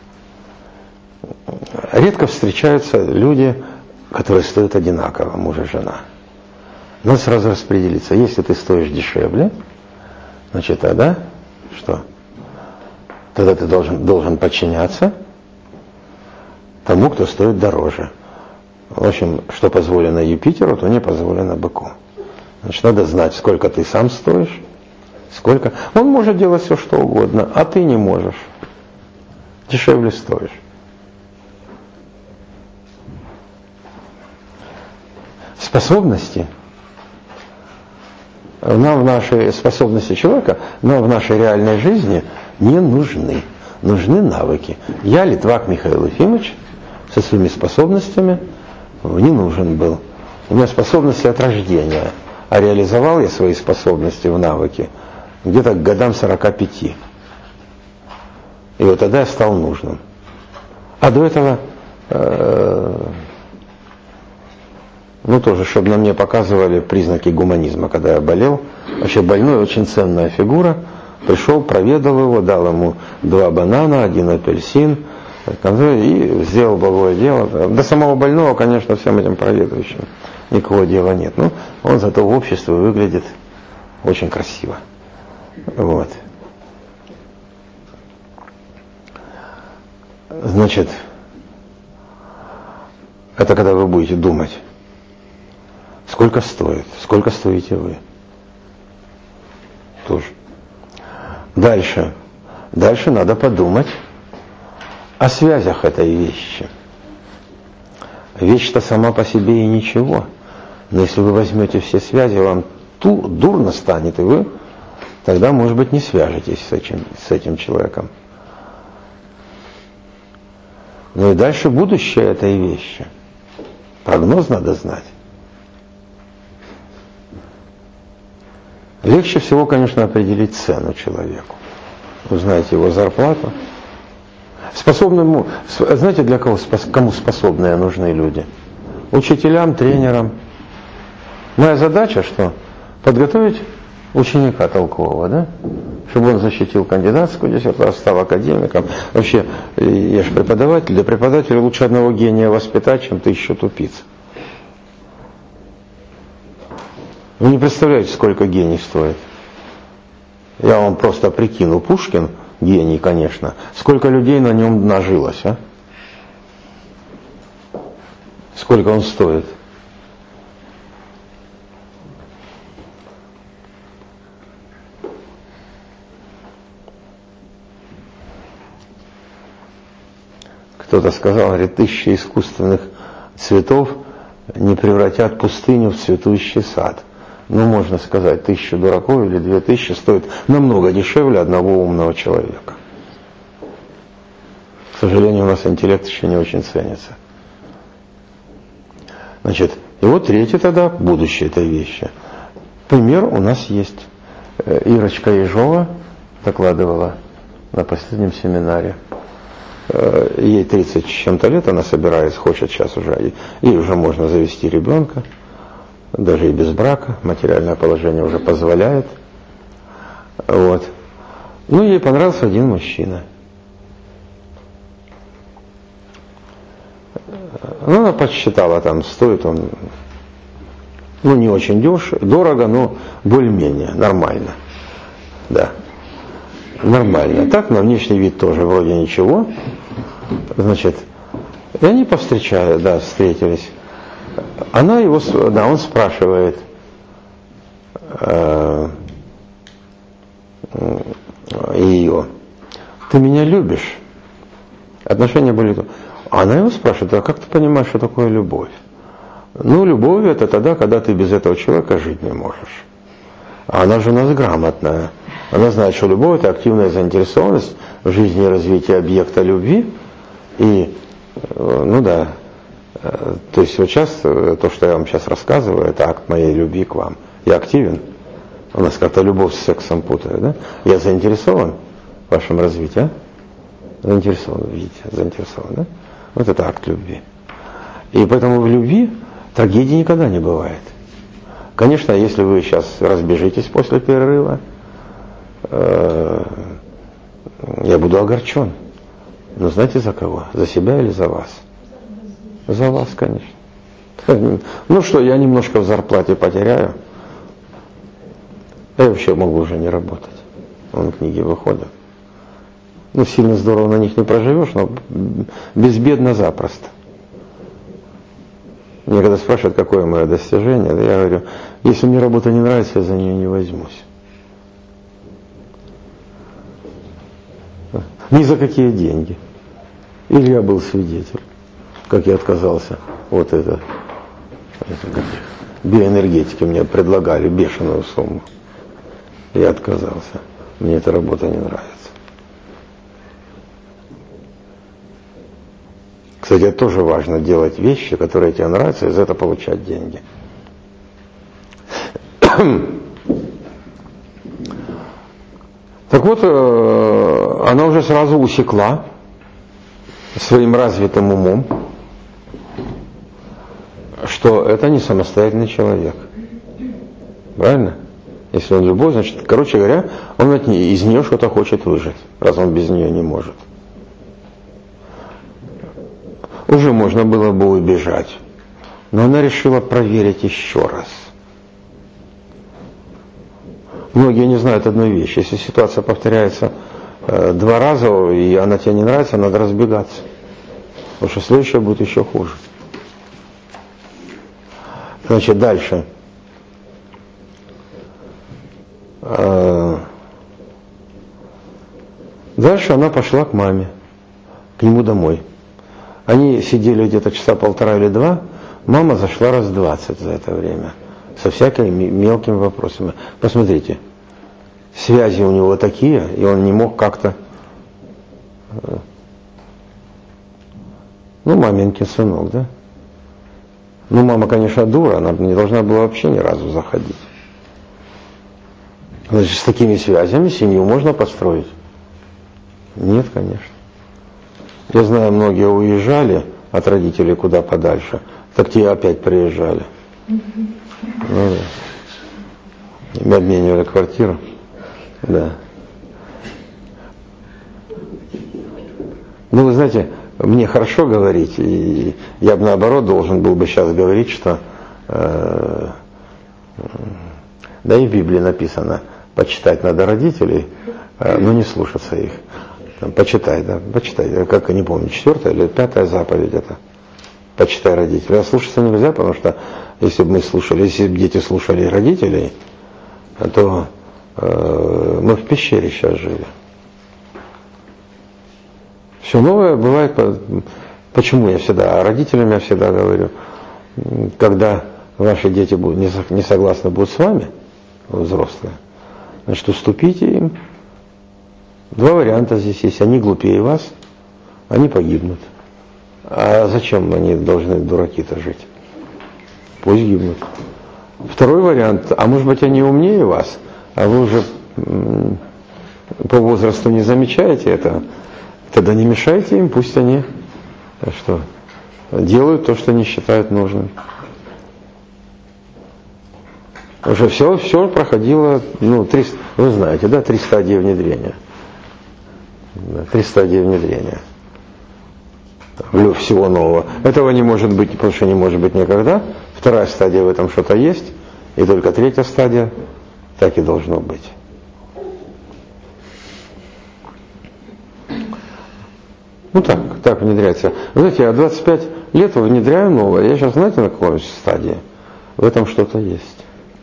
A: Редко встречаются люди, которые стоят одинаково, муж и жена. Надо сразу распределиться. Если ты стоишь дешевле, значит, тогда что? Тогда ты должен, должен подчиняться тому, кто стоит дороже. В общем, что позволено Юпитеру, то не позволено быку. Значит, надо знать, сколько ты сам стоишь, сколько. Он может делать все, что угодно, а ты не можешь. Дешевле стоишь. Способности. Нам в нашей способности человека, нам в нашей реальной жизни не нужны. Нужны навыки. Я, Литвак Михаил Ефимович, со своими способностями не нужен был. У меня способности от рождения. А реализовал я свои способности в навыки где-то к годам сорока пяти. И вот тогда я стал нужным. А до этого, э, ну тоже, чтобы на мне показывали признаки гуманизма, когда я болел. Вообще больной, очень ценная фигура. Пришел, проведал его, дал ему два банана, один апельсин, и сделал благое дело. До самого больного, конечно, всем этим проведующим никакого дела нет. Но он зато в обществе выглядит очень красиво. Вот. Значит, это когда вы будете думать, сколько стоит, сколько стоите вы. Тоже. Дальше. Дальше надо подумать о связях этой вещи. Вещь-то сама по себе и ничего. Но если вы возьмете все связи, вам ту, дурно станет, и вы тогда, может быть, не свяжетесь с этим, с этим человеком. Ну и дальше будущее этой вещи. Прогноз надо знать. Легче всего, конечно, определить цену человеку. Узнаете его зарплату. Способному, знаете, для кого, кому способные нужны люди? Учителям, тренерам. Моя задача что? Подготовить ученика толкового, да? Чтобы он защитил кандидатскую диссертацию, стал академиком. Вообще, я же преподаватель. Для преподавателя лучше одного гения воспитать, чем тысячу тупиц. Вы не представляете, сколько гений стоит. Я вам просто прикину. Пушкин, гений, конечно. Сколько людей на нем нажилось, а? Сколько он стоит? Кто-то сказал, говорит, тысячи искусственных цветов не превратят пустыню в цветущий сад. Ну, можно сказать, тысячу дураков или две тысячи стоит намного дешевле одного умного человека. К сожалению, у нас интеллект еще не очень ценится. Значит, и вот третье тогда, будущее этой вещи. Пример у нас есть. Ирочка Ежова докладывала на последнем семинаре. Ей тридцать с чем-то лет, она собирается, хочет сейчас уже, ей уже можно завести ребенка, даже и без брака, материальное положение уже позволяет. Вот. Ну, ей понравился один мужчина. Ну, она подсчитала, там стоит он, ну, не очень дешево, дорого, но более-менее, нормально. Да. Нормально. Так, на внешний вид тоже вроде ничего. Значит, и они повстречали, да, встретились. Она его, да, он спрашивает э, ее, ты меня любишь? Отношения были... Она его спрашивает, а как ты понимаешь, что такое любовь? Ну, любовь это тогда, когда ты без этого человека жить не можешь. А она же у нас грамотная. Она знает, что любовь это активная заинтересованность в жизни и развитии объекта любви. И, ну да, то есть вот сейчас, то, что я вам сейчас рассказываю, это акт моей любви к вам. Я активен. У нас как-то любовь с сексом путают, да? Я заинтересован в вашем развитии, а? Заинтересован, видите, заинтересован, да? Вот это акт любви. И поэтому в любви трагедии никогда не бывает. Конечно, если вы сейчас разбежитесь после перерыва, э, я буду огорчен. Но знаете за кого? За себя или за вас? За вас, конечно. Ну что, я немножко в зарплате потеряю. Я вообще могу уже не работать. Вон книги выходят. Ну, сильно здорово на них не проживешь, но безбедно запросто. Мне когда спрашивают, какое мое достижение, да я говорю, если мне работа не нравится, я за нее не возьмусь. Ни за какие деньги. Или я был свидетель, как я отказался. Вот это, это биоэнергетики мне предлагали бешеную сумму. Я отказался. Мне эта работа не нравится. Кстати, это тоже важно, делать вещи, которые тебе нравятся, и за это получать деньги. Так вот, она уже сразу усекла своим развитым умом, что это не самостоятельный человек. Правильно? Если он любой, значит, короче говоря, он от нее, из нее что-то хочет выжать, раз он без нее не может. Уже можно было бы убежать, но она решила проверить еще раз. Многие не знают одной вещи. Если ситуация повторяется э, два раза, и она тебе не нравится, надо разбегаться. Потому что следующее будет еще хуже. Значит, дальше. Э, дальше она пошла к маме, к нему домой. Они сидели где-то часа полтора или два, мама зашла раз двадцать за это время, со всякими мелкими вопросами. Посмотрите, связи у него такие, и он не мог как-то... Ну, маменькин сынок, да? Ну, мама, конечно, дура, она не должна была вообще ни разу заходить. Значит, с такими связями семью можно построить? Нет, конечно. Я знаю, многие уезжали от родителей куда подальше, так те опять приезжали. Ну, да. Мы обменивали квартиру. Да. Ну, вы знаете, мне хорошо говорить, и я бы наоборот должен был бы сейчас говорить, что э, да и в Библии написано, почитать надо родителей, э, но не слушаться их. Там, почитай, да, почитай, как я не помню, четвертая или пятая заповедь это. Почитай родителей. А слушаться нельзя, потому что если бы мы слушали, если бы дети слушали родителей, то э, мы в пещере сейчас жили. Все новое бывает, почему я всегда, родителям я всегда говорю, когда ваши дети будут не согласны будут с вами, взрослые, значит, уступите им. Два варианта здесь есть. Они глупее вас, они погибнут. А зачем они должны, дураки-то, жить? Пусть гибнут. Второй вариант, а может быть они умнее вас, а вы уже м- по возрасту не замечаете это, тогда не мешайте им, пусть они что, делают то, что они считают нужным. Уже все, все проходило, ну, три, вы знаете, да, три стадии внедрения. Три стадии внедрения всего нового. Этого не может быть, потому что не может быть никогда. Вторая стадия, в этом что-то есть. И только третья стадия, так и должно быть. Ну так, так внедряется. Вы знаете, я двадцать пять лет внедряю новое. Я сейчас, знаете, на какой стадии? В этом что-то есть.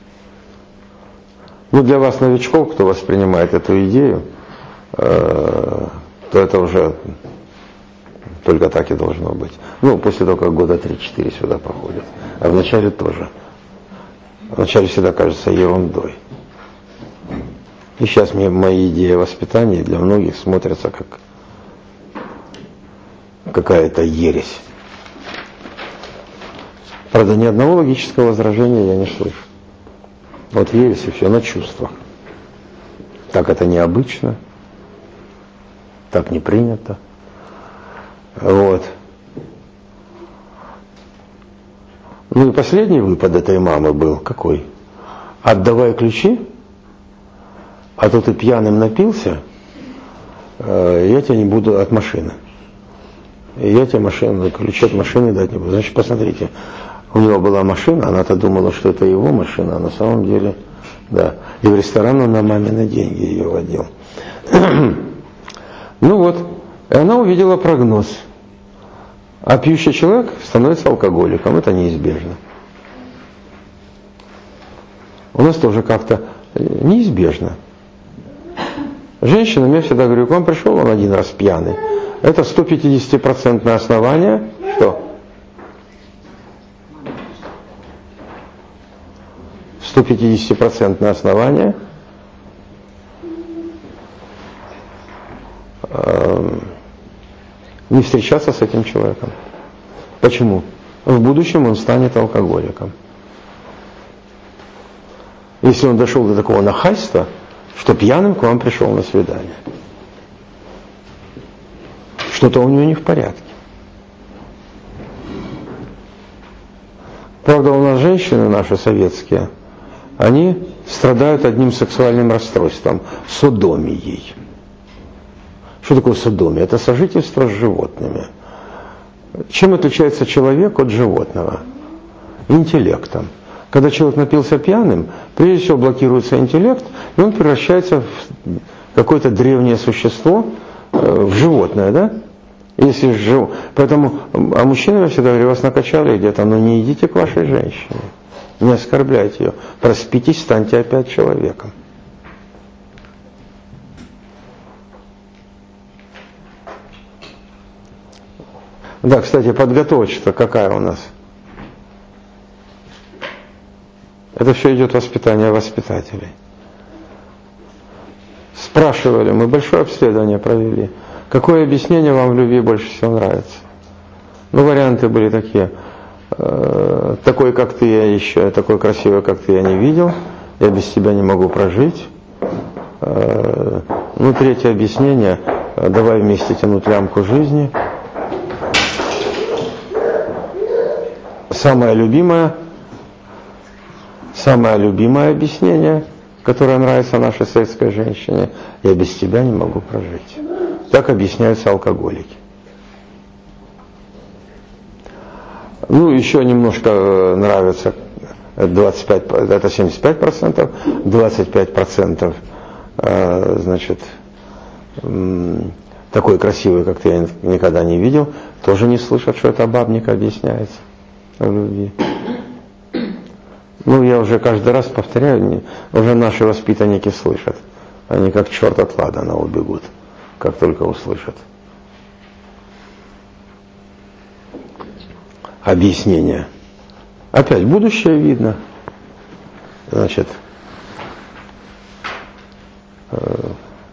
A: Ну, для вас, новичков, кто воспринимает эту идею, э, то это уже только так и должно быть. Ну, после того, как года три-четыре сюда проходят. А вначале тоже. Вначале всегда кажется ерундой. И сейчас мне мои идеи воспитания для многих смотрятся как какая-то ересь. Правда, ни одного логического возражения я не слышу. Вот ересь и все на чувствах. Так это необычно, так не принято. Вот. Ну и последний выпад этой мамы был какой? Отдавай ключи, а то ты пьяным напился, я тебе не буду от машины. Я тебе машину, ключи от машины дать не буду. Значит, посмотрите, у него была машина, она-то думала, что это его машина, а на самом деле, да. И в ресторан он на мамины деньги ее водил. Ну вот, и она увидела прогноз. А пьющий человек становится алкоголиком, это неизбежно. У нас тоже как-то неизбежно. Женщинам, я всегда говорю, к вам пришел он один раз пьяный. Это сто пятьдесят процентное основание, что? сто пятьдесят процентное основание э, не встречаться с этим человеком. Почему? В будущем он станет алкоголиком. Если он дошел до такого нахальства, что пьяным к вам пришел на свидание. Что-то у него не в порядке. Правда, у нас женщины наши советские, они страдают одним сексуальным расстройством – содомией. Что такое содомия? Это сожительство с животными. Чем отличается человек от животного? Интеллектом. Когда человек напился пьяным, прежде всего блокируется интеллект, и он превращается в какое-то древнее существо, в животное, да? Если жив... Поэтому, а мужчинам я всегда говорю, вас накачали где-то, но не идите к вашей женщине, не оскорбляйте ее, проспитесь, станьте опять человеком. Да, кстати, подготовочка какая у нас? Это все идет воспитание воспитателей. Спрашивали, мы большое обследование провели. Какое объяснение вам в любви больше всего нравится? Ну, варианты были такие. Э, такой, как ты, я еще, такой красивый, как ты, я не видел. Я без тебя не могу прожить. Э, ну, третье объяснение. Давай вместе тянуть лямку жизни. Самое любимое, самое любимое объяснение, которое нравится нашей советской женщине, я без тебя не могу прожить. Так объясняются алкоголики. Ну, еще немножко нравится двадцать пять, это семьдесят пять процентов, двадцать пять процентов, значит, такой красивый, как ты, я никогда не видел, тоже не слышат, что это бабник объясняется в любви. Ну, я уже каждый раз повторяю, уже наши воспитанники слышат. Они как черт от ладана убегут, как только услышат. объяснение. Опять будущее видно. Значит, э,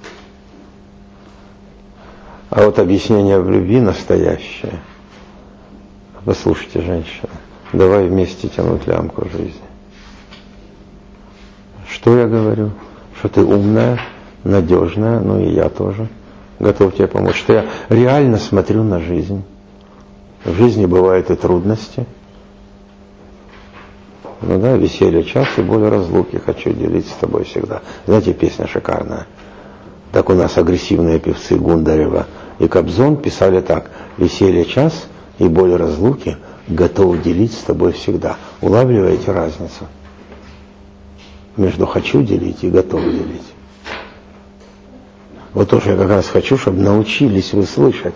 A: а вот объяснение в любви настоящее. Послушайте, женщина, давай вместе тянуть лямку жизни. Что я говорю? Что ты умная, надежная, ну и я тоже готов тебе помочь. Что я реально смотрю на жизнь. В жизни бывают и трудности. Ну да, веселье час и боль разлуки хочу делить с тобой всегда. Знаете, песня шикарная. Так у нас агрессивные певцы Гундарева и Кобзон писали так: веселье час и боль разлуки готов делить с тобой всегда. Улавливаете разницу между хочу делить и готов делить? Вот тоже я как раз хочу, чтобы научились вы слышать.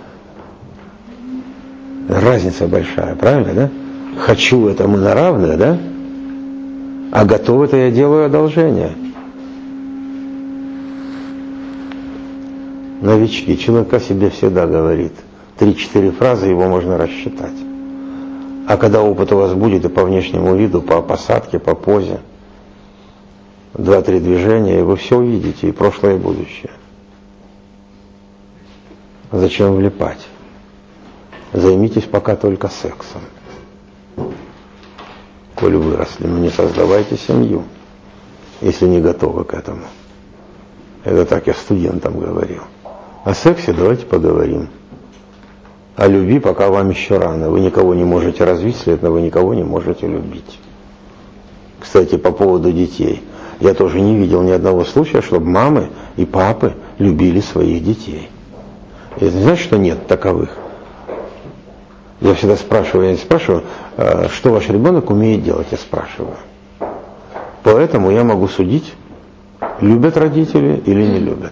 A: Разница большая, правильно, да? Хочу — это мы на равных, да? А готов — это я делаю одолжение. Новички, человек о себе всегда говорит. Три-четыре фразы, его можно рассчитать. А когда опыт у вас будет и по внешнему виду, по посадке, по позе, два-три движения, и вы все увидите, и прошлое, и будущее. Зачем влипать? Займитесь пока только сексом. Коль выросли, но не создавайте семью, если не готовы к этому. Это так я студентам говорил. О сексе давайте поговорим. О любви пока вам еще рано. Вы никого не можете развить, следовательно, вы никого не можете любить. Кстати, по поводу детей. Я тоже не видел ни одного случая, чтобы мамы и папы любили своих детей. И знаете, что нет таковых? Я всегда спрашиваю, я не спрашиваю, что ваш ребенок умеет делать, я спрашиваю. Поэтому я могу судить, любят родители или не любят.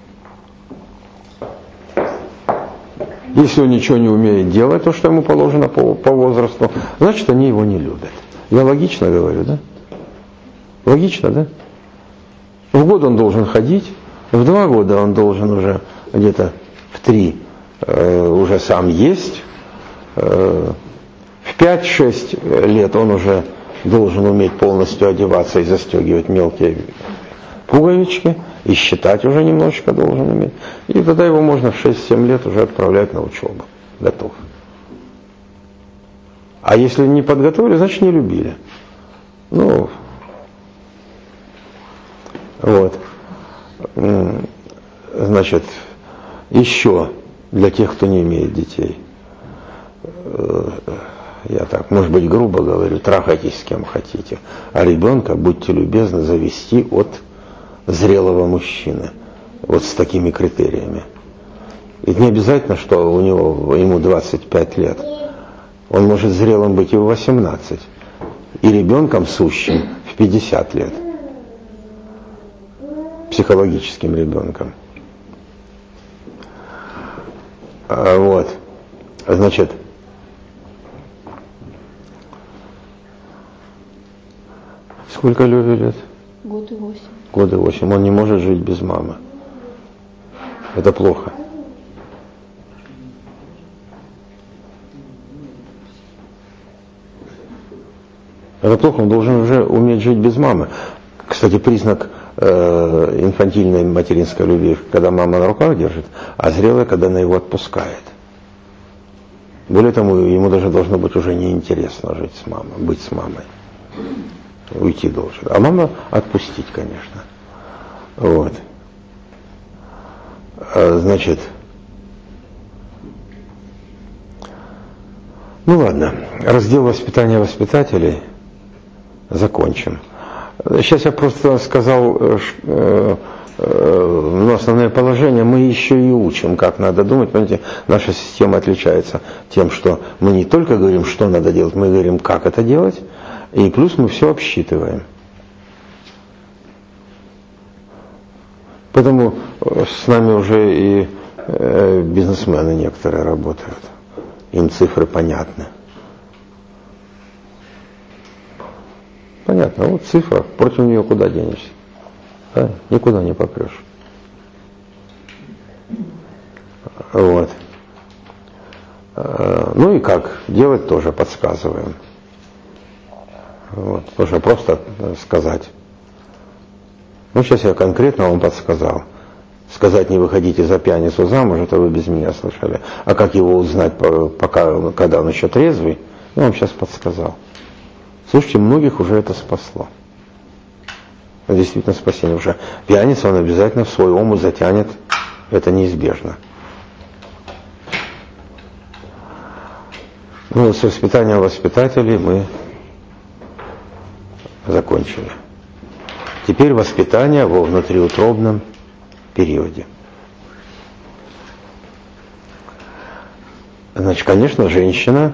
A: Если он ничего не умеет делать, то, что ему положено по, по возрасту, значит, они его не любят. Я логично говорю, да? Логично, да? В год он должен ходить, в два года он должен уже где-то в три э, уже сам есть, э, в пять-шесть лет он уже должен уметь полностью одеваться и застегивать мелкие пуговички, и считать уже немножечко должен уметь. И тогда его можно в шесть-семь лет уже отправлять на учебу. Готов. А если не подготовили, значит не любили. Ну, вот. Значит, еще для тех, кто не имеет детей. Я так, может быть, грубо говорю, трахайтесь с кем хотите. А ребенка, будьте любезны, завести от зрелого мужчины. Вот с такими критериями. И не обязательно, что у него, ему двадцать пять лет. Он может зрелым быть и в восемнадцать. И ребенком сущим в пятьдесят лет. Психологическим ребенком. А, вот. Значит, сколько Лёве лет?
D: Год и восемь.
A: Год и восемь. Он не может жить без мамы. Это плохо. Это плохо, он должен уже уметь жить без мамы. Кстати, признак э, инфантильной материнской любви, когда мама на руках держит, а зрелая, когда она его отпускает. Более того, ему даже должно быть уже неинтересно жить с мамой, быть с мамой. Уйти должен. А мама отпустить, конечно. Вот. А, значит, ну ладно, раздел воспитания воспитателей закончим. Сейчас я просто сказал э, э, ну, основное положение, мы еще и учим, как надо думать. Понимаете, наша система отличается тем, что мы не только говорим, что надо делать, мы говорим, как это делать, и плюс мы все обсчитываем. Поэтому с нами уже и э, бизнесмены некоторые работают. Им цифры понятны. Понятно, вот цифра, против нее куда денешься? Да? Никуда не попрешь. Вот. Ну и как делать тоже подсказываем. Вот, потому что просто сказать. Ну, сейчас я конкретно вам подсказал. Сказать не выходите за пьяницу замуж, это вы без меня слышали. А как его узнать, пока, когда он еще трезвый, я вам сейчас подсказал. Слушайте, многих уже это спасло. Действительно спасение. Уже пьяница он обязательно в свой омут затянет. Это неизбежно. Ну, с воспитанием воспитателей мы закончили. Теперь воспитание во внутриутробном периоде. Значит, конечно, женщина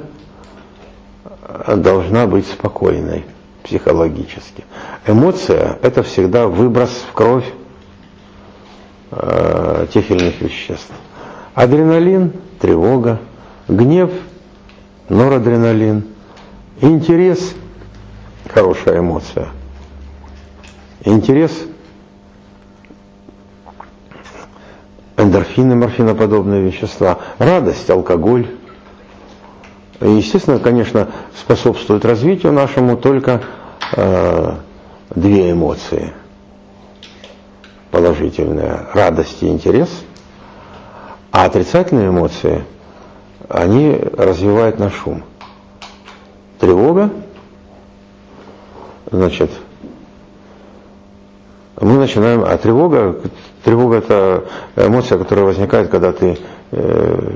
A: должна быть спокойной психологически. Эмоция – это всегда выброс в кровь э, тех или иных веществ. Адреналин – тревога, гнев – норадреналин, интерес – хорошая эмоция. Интерес – эндорфины, морфиноподобные вещества, радость – алкоголь. И, естественно, конечно, способствует развитию нашему только э, две эмоции положительные – радость и интерес. А отрицательные эмоции, они развивают наш ум. Тревога, значит, мы начинаем, а тревога, тревога это эмоция, которая возникает, когда ты э,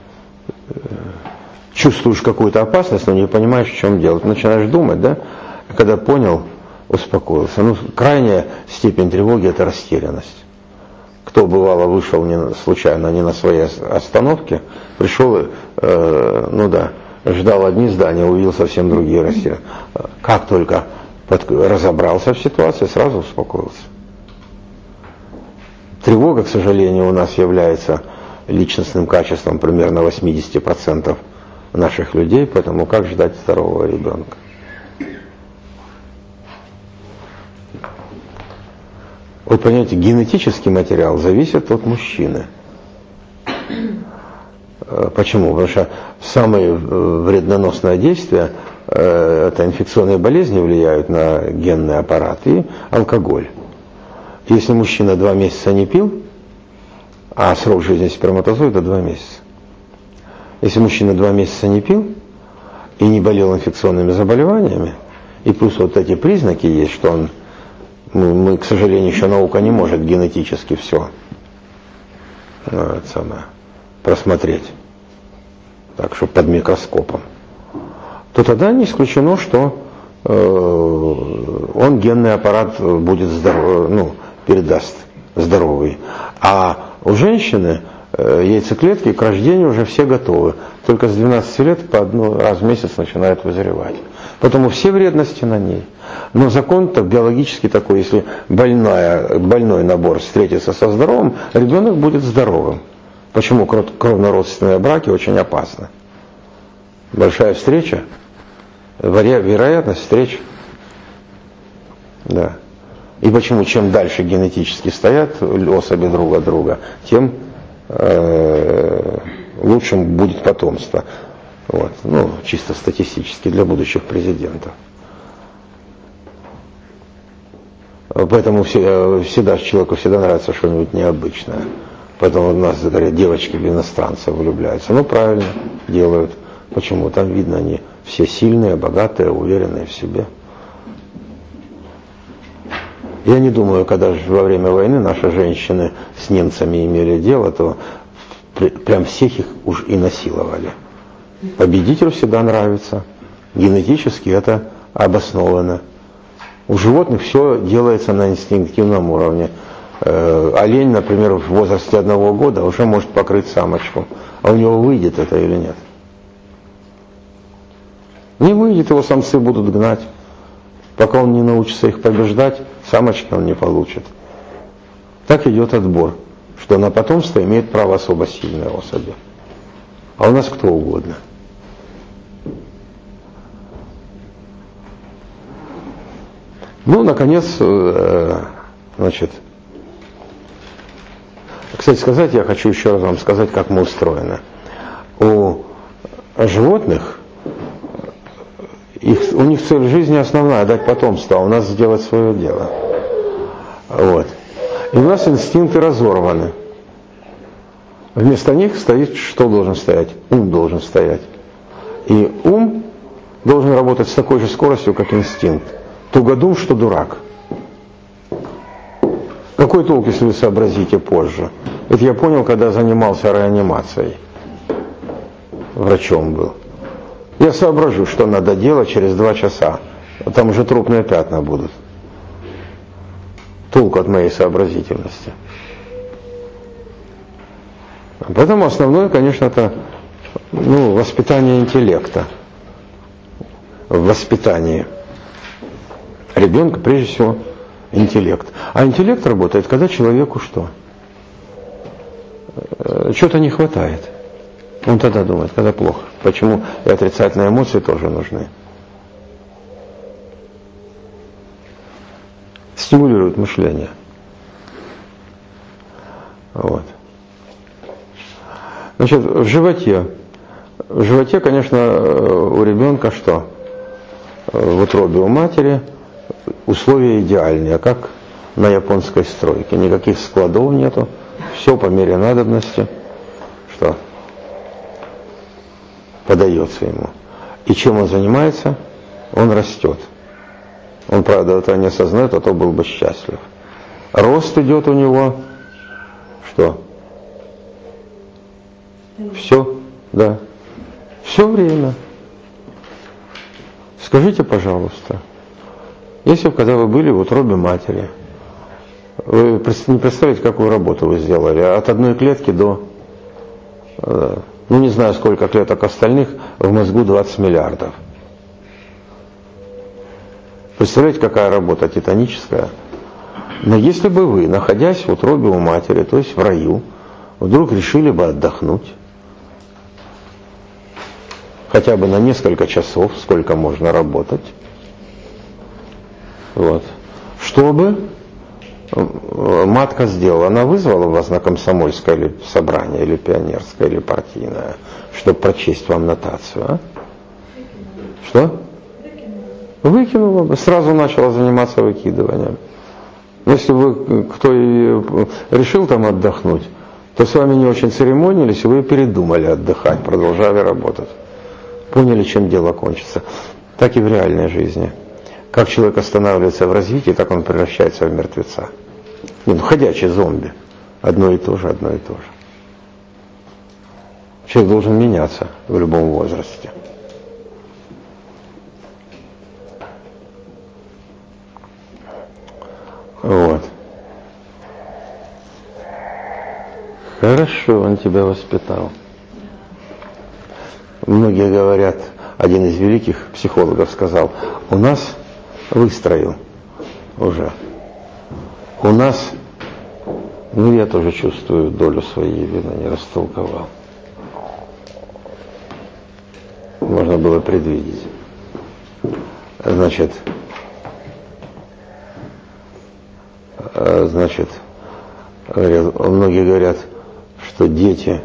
A: чувствуешь какую-то опасность, но не понимаешь, в чем дело. Ты начинаешь думать, да? Когда понял, успокоился. Ну, крайняя степень тревоги – это растерянность. Кто, бывало, вышел не, случайно не на своей остановке, пришел, э, ну да, ждал одни здания, увидел совсем другие растерянные. Как только под, разобрался в ситуации, сразу успокоился. Тревога, к сожалению, у нас является личностным качеством примерно восемьдесят процентов наших людей, поэтому как ждать здорового ребенка? Вы понимаете, генетический материал зависит от мужчины. Почему? Потому что самые вредноносные действия, это инфекционные болезни влияют на генный аппарат и алкоголь. Если мужчина два месяца не пил, а срок жизни сперматозоида два месяца. Если мужчина два месяца не пил и не болел инфекционными заболеваниями, и плюс вот эти признаки есть, что он, мы, мы к сожалению, еще наука не может генетически все ну, это самое, просмотреть, так что под микроскопом, то тогда не исключено, что э, он генный аппарат будет здоров, ну, передаст здоровый. А у женщины э, яйцеклетки к рождению уже все готовы. Только с двенадцати лет по одну раз в месяц начинают вызревать. Поэтому все вредности на ней. Но закон-то биологически такой, если больная, больной набор встретится со здоровым, ребенок будет здоровым. Почему кровно-родственные браки очень опасны? Большая встреча, вероятность встреч. Да. И почему чем дальше генетически стоят особи друг от друга, тем э, лучшим будет потомство. Вот. Ну, чисто статистически для будущих президентов. Поэтому все, всегда человеку всегда нравится что-нибудь необычное. Поэтому у нас, говорят, девочки в иностранцев влюбляются. Ну, правильно делают. Почему? Там видно, они все сильные, богатые, уверенные в себе. Я не думаю, когда во время войны наши женщины с немцами имели дело, то прям всех их уж и насиловали. Победителю всегда нравится. Генетически это обосновано. У животных все делается на инстинктивном уровне. Э, олень, например, в возрасте одного года уже может покрыть самочку. А у него выйдет это или нет? Не выйдет, его самцы будут гнать. Пока он не научится их побеждать, самочки он не получит. Так идет отбор, что на потомство имеет право особо сильные особи. А у нас кто угодно. Ну, наконец, значит, кстати сказать, я хочу еще раз вам сказать, как мы устроены. У животных, их, у них цель жизни основная — дать потомство, а у нас сделать свое дело. Вот. И у нас инстинкты разорваны. Вместо них стоит, что должен стоять? Ум должен стоять. И ум должен работать с такой же скоростью, как инстинкт. Тугодум, что дурак. Какой толк, если вы сообразите позже? Это я понял, когда занимался реанимацией. Врачом был. Я соображу, что надо делать через два часа. Там уже трупные пятна будут. Толк от моей сообразительности. Поэтому основное, конечно, это ну, воспитание интеллекта. В воспитании ребенка, прежде всего, интеллект. А интеллект работает, когда человеку что? Чего-то не хватает. Он тогда думает, когда плохо. Почему и отрицательные эмоции тоже нужны. Стимулирует мышление. Вот. Значит, в животе. В животе, конечно, у ребенка что? В утробе у матери условия идеальные, как на японской стройке. Никаких складов нету. Все по мере надобности. Что? Подается ему. И чем он занимается? Он растет. Он, правда, этого не осознает, а то был бы счастлив. Рост идет у него. Что? Все, да. Все время. Скажите, пожалуйста, если когда вы были в утробе матери, вы не представляете, какую работу вы сделали, от одной клетки до, ну не знаю, сколько клеток остальных, в мозгу двадцать миллиардов. Представляете, какая работа титаническая? Но если бы вы, находясь в утробе у матери, то есть в раю, вдруг решили бы отдохнуть, хотя бы на несколько часов, сколько можно работать, вот, чтобы матка сделала, она вызвала вас на комсомольское или собрание, или пионерское, или партийное, чтобы прочесть вам нотацию, а? Что? Выкинула бы, сразу начала заниматься выкидыванием. Если вы, кто и решил там отдохнуть, то с вами не очень церемонились, и вы передумали отдыхать, продолжали работать. Поняли, чем дело кончится. Так и в реальной жизни. Как человек останавливается в развитии, так он превращается в мертвеца. Ну, ходячий зомби. Одно и то же, одно и то же. Человек должен меняться в любом возрасте. Вот. Хорошо, он тебя воспитал. Многие говорят, один из великих психологов сказал, у нас выстроил уже. У нас, ну я тоже чувствую долю своей вины, не растолковал. Можно было предвидеть. Значит, значит, говорят, многие говорят, что дети,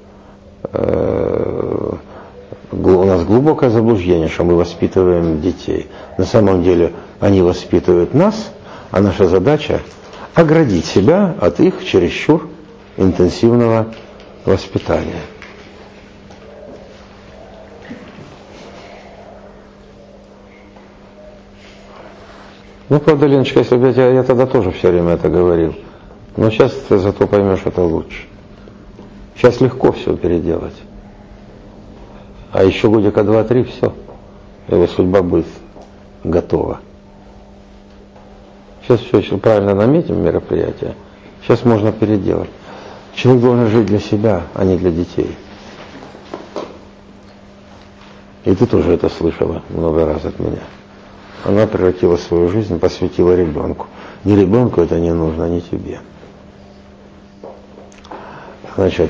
A: э, у нас глубокое заблуждение, что мы воспитываем детей. На самом деле они воспитывают нас, а наша задача оградить себя от их чересчур интенсивного воспитания. Ну, правда, Леночка, если бы я, я тогда тоже все время это говорил. Но сейчас ты зато поймешь это лучше. Сейчас легко все переделать. А еще годика два-три, все. Его судьба будет готова. Сейчас все еще правильно наметим мероприятие. Сейчас можно переделать. Человек должен жить для себя, а не для детей. И ты тоже это слышала много раз от меня. Она превратила свою жизнь, посвятила ребенку. Ни ребенку это не нужно, ни тебе. Значит,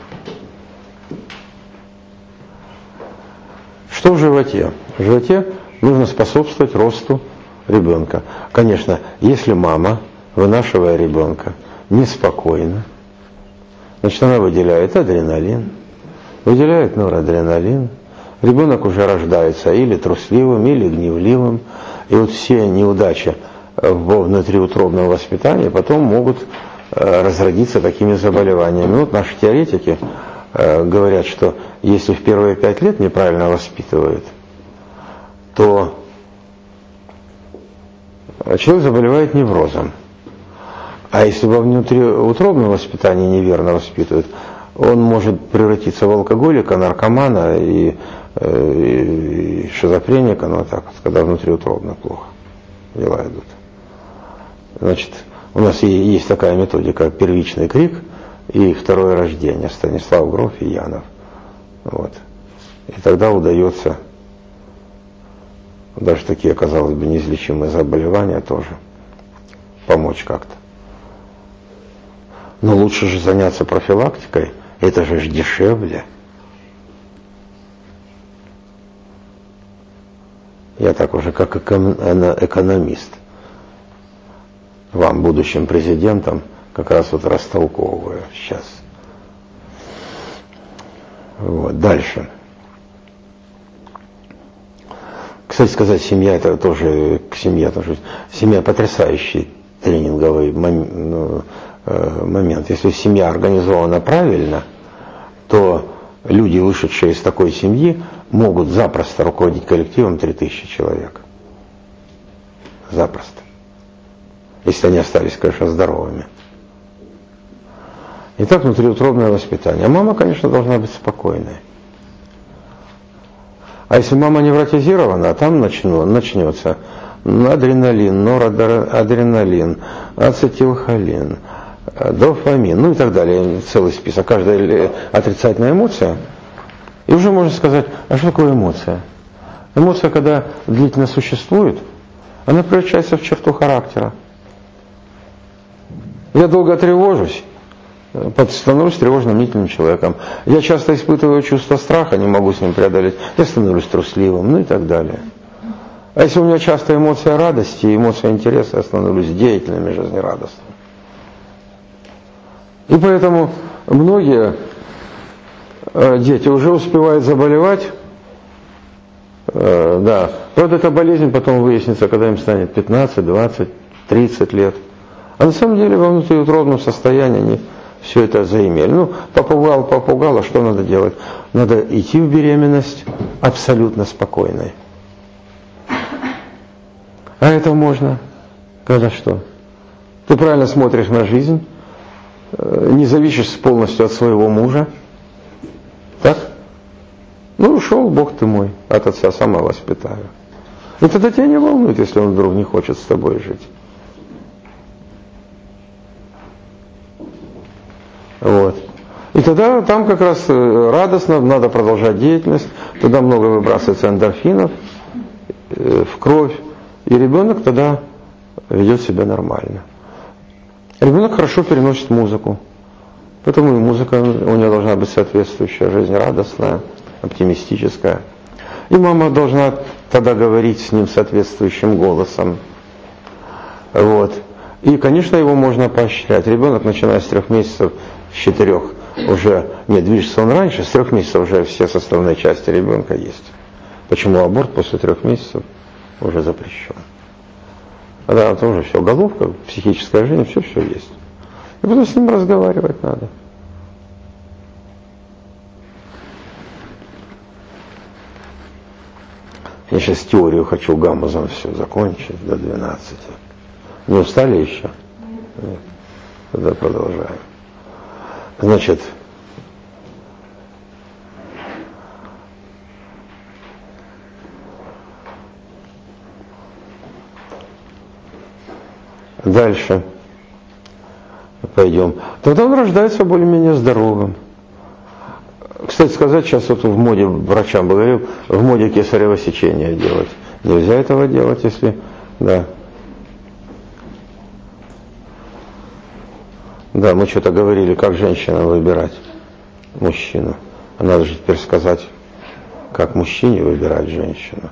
A: что в животе? В животе нужно способствовать росту ребенка. Конечно, если мама, вынашивая ребенка, неспокойна, значит, она выделяет адреналин, выделяет норадреналин, ребенок уже рождается или трусливым, или гневливым. И вот все неудачи во внутриутробном воспитании потом могут разродиться такими заболеваниями. Вот наши теоретики говорят, что если в первые пять лет неправильно воспитывают, то человек заболевает неврозом. А если во внутриутробном воспитании неверно воспитывают, он может превратиться в алкоголика, наркомана и, и, и шизофреника, ну так вот, когда внутриутробно плохо дела идут. Значит, у нас есть такая методика первичный крик и второе рождение, Станислав Гроф и Янов. Вот. И тогда удается даже такие, казалось бы, неизлечимые заболевания тоже помочь как-то. Но лучше же заняться профилактикой, это же дешевле. Я так уже как экономист вам, будущим президентом, как раз вот растолковываю сейчас. Вот, дальше. Кстати сказать, семья, это тоже к семье тоже. Семья потрясающий тренинговый момент. Если семья организована правильно, то люди, вышедшие из такой семьи, могут запросто руководить коллективом три тысячи человек. Запросто. Если они остались, конечно, здоровыми. Итак, внутриутробное воспитание. А мама, конечно, должна быть спокойной. А если мама невротизирована, там начну, начнется адреналин, норадреналин, ацетилхолин, дофамин, ну и так далее. Целый список. Каждая отрицательная эмоция. И уже можно сказать, а что такое эмоция? Эмоция, когда длительно существует, она превращается в черту характера. Я долго тревожусь, становлюсь тревожно-мнительным человеком. Я часто испытываю чувство страха, не могу с ним преодолеть. Я становлюсь трусливым, ну и так далее. А если у меня часто эмоция радости, эмоция интереса, я становлюсь деятельным и жизнерадостным. И поэтому многие дети уже успевают заболевать. Да. Вот эта болезнь потом выяснится, когда им станет пятнадцать, двадцать, тридцать лет. А на самом деле во внутриутробном состоянии они все это заимели. Ну, попугал, попугал, а что надо делать? Надо идти в беременность абсолютно спокойной. А это можно, когда что? Ты правильно смотришь на жизнь, не зависишь полностью от своего мужа. Так? Ну, ушел, Бог ты мой, от отца сама воспитаю. И тогда тебя не волнует, если он вдруг не хочет с тобой жить. Вот. И тогда там как раз радостно, надо продолжать деятельность, тогда много выбрасывается эндорфинов в кровь, и ребенок тогда ведет себя нормально. Ребенок хорошо переносит музыку, поэтому и музыка у него должна быть соответствующая, жизнерадостная, оптимистическая. И мама должна тогда говорить с ним соответствующим голосом. Вот. И, конечно, его можно поощрять. Ребенок, начиная с трех месяцев, с четырех, уже, нет, движется он раньше, с трех месяцев уже все составные части ребенка есть. Почему аборт после трех месяцев уже запрещен? А да, тоже все, головка, психическая жизнь, все-все есть. И потом с ним разговаривать надо. Я сейчас теорию хочу гаммузом все закончить до двенадцати. Не устали еще? Нет. Тогда продолжаем. Значит, дальше пойдем. Тогда он рождается более-менее здоровым. Кстати сказать, сейчас вот в моде, врачам бы говорил, в моде кесарево сечение делать. Нельзя этого делать, если, да. Да, мы что-то говорили, как женщинам выбирать мужчину. А надо же теперь сказать, как мужчине выбирать женщину.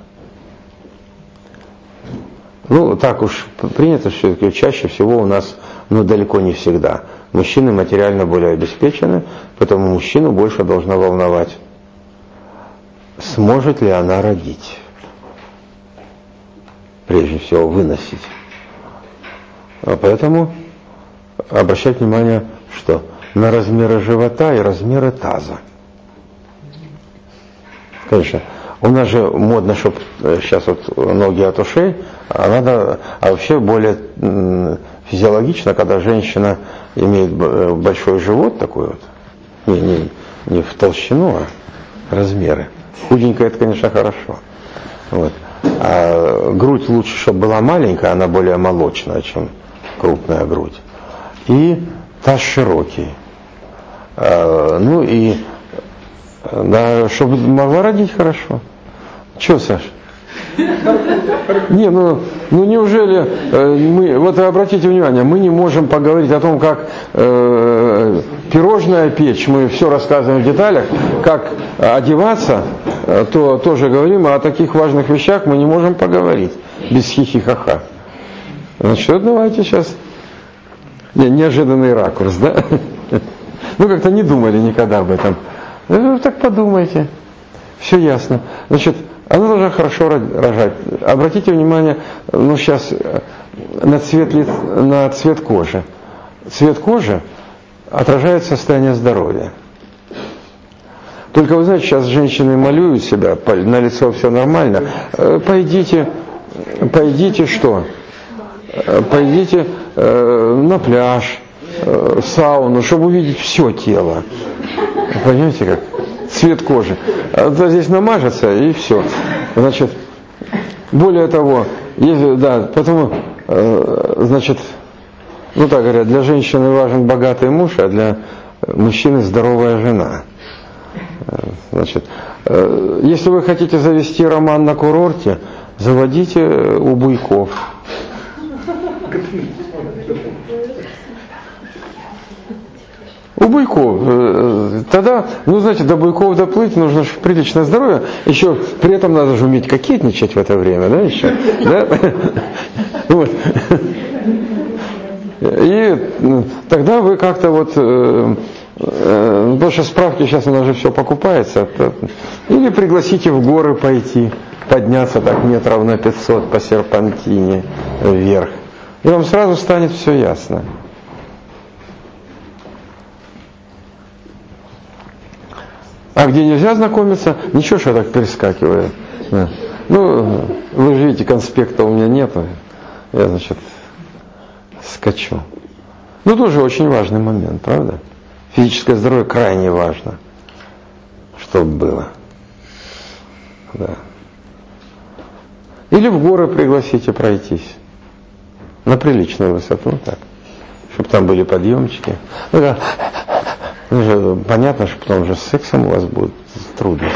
A: Ну, так уж принято, что чаще всего у нас, ну, далеко не всегда. Мужчины материально более обеспечены, поэтому мужчину больше должно волновать сможет ли она родить. Прежде всего, выносить. А поэтому обращать внимание, что на размеры живота и размеры таза. Конечно, у нас же модно, чтобы сейчас вот ноги от ушей, а надо, а вообще более физиологично, когда женщина имеет большой живот такой вот, не, не, не в толщину, а размеры. Худенькая, это, конечно, хорошо. Вот. А грудь лучше, чтобы была маленькая, она более молочная, чем крупная грудь. И таз широкий. А, ну и да, чтобы могла родить хорошо. Че, Саш? Не, ну, ну неужели э, мы, вот обратите внимание, мы не можем поговорить о том, как э, пирожное печь, мы все рассказываем в деталях, как одеваться, э, то тоже говорим, а о таких важных вещах мы не можем поговорить без хихи-ха-ха. Значит, вот давайте сейчас не, неожиданный ракурс, да? Ну как-то не думали никогда об этом. Ну, так подумайте. Все ясно. Значит, она должна хорошо рожать. Обратите внимание, ну сейчас на цвет, лиц, на цвет кожи. Цвет кожи отражает состояние здоровья. Только вы знаете, сейчас женщины малюют себя, на лицо все нормально. Пойдите, пойдите что? Пойдите э, на пляж, э, в сауну, чтобы увидеть все тело. Понимаете как? Цвет кожи. А то здесь намажется и все. Значит, более того, если, да, потому, э, значит, ну так говорят, для женщины важен богатый муж, а для мужчины здоровая жена. Значит, э, если вы хотите завести роман на курорте, заводите у буйков. У буйков. Тогда, ну, знаете, до буйков доплыть нужно же приличное здоровье. Еще при этом надо же уметь кокетничать в это время, да, еще? Да? Вот. И тогда вы как-то вот, потому что справки сейчас у нас же все покупается, или пригласите в горы пойти, подняться так метров на пятьсот по серпантине вверх. И вам сразу станет все ясно. А где нельзя знакомиться, ничего, что я так перескакиваю. Да. Ну, вы же видите, конспекта у меня нету. Я, значит, скачу. Ну, тоже очень важный момент, правда? Физическое здоровье крайне важно, чтобы было. Да. Или в горы пригласите пройтись. На приличную высоту, так. Чтобы там были подъемчики. Ну, да. Ну, же, понятно, что потом уже с сексом у вас будут трудности.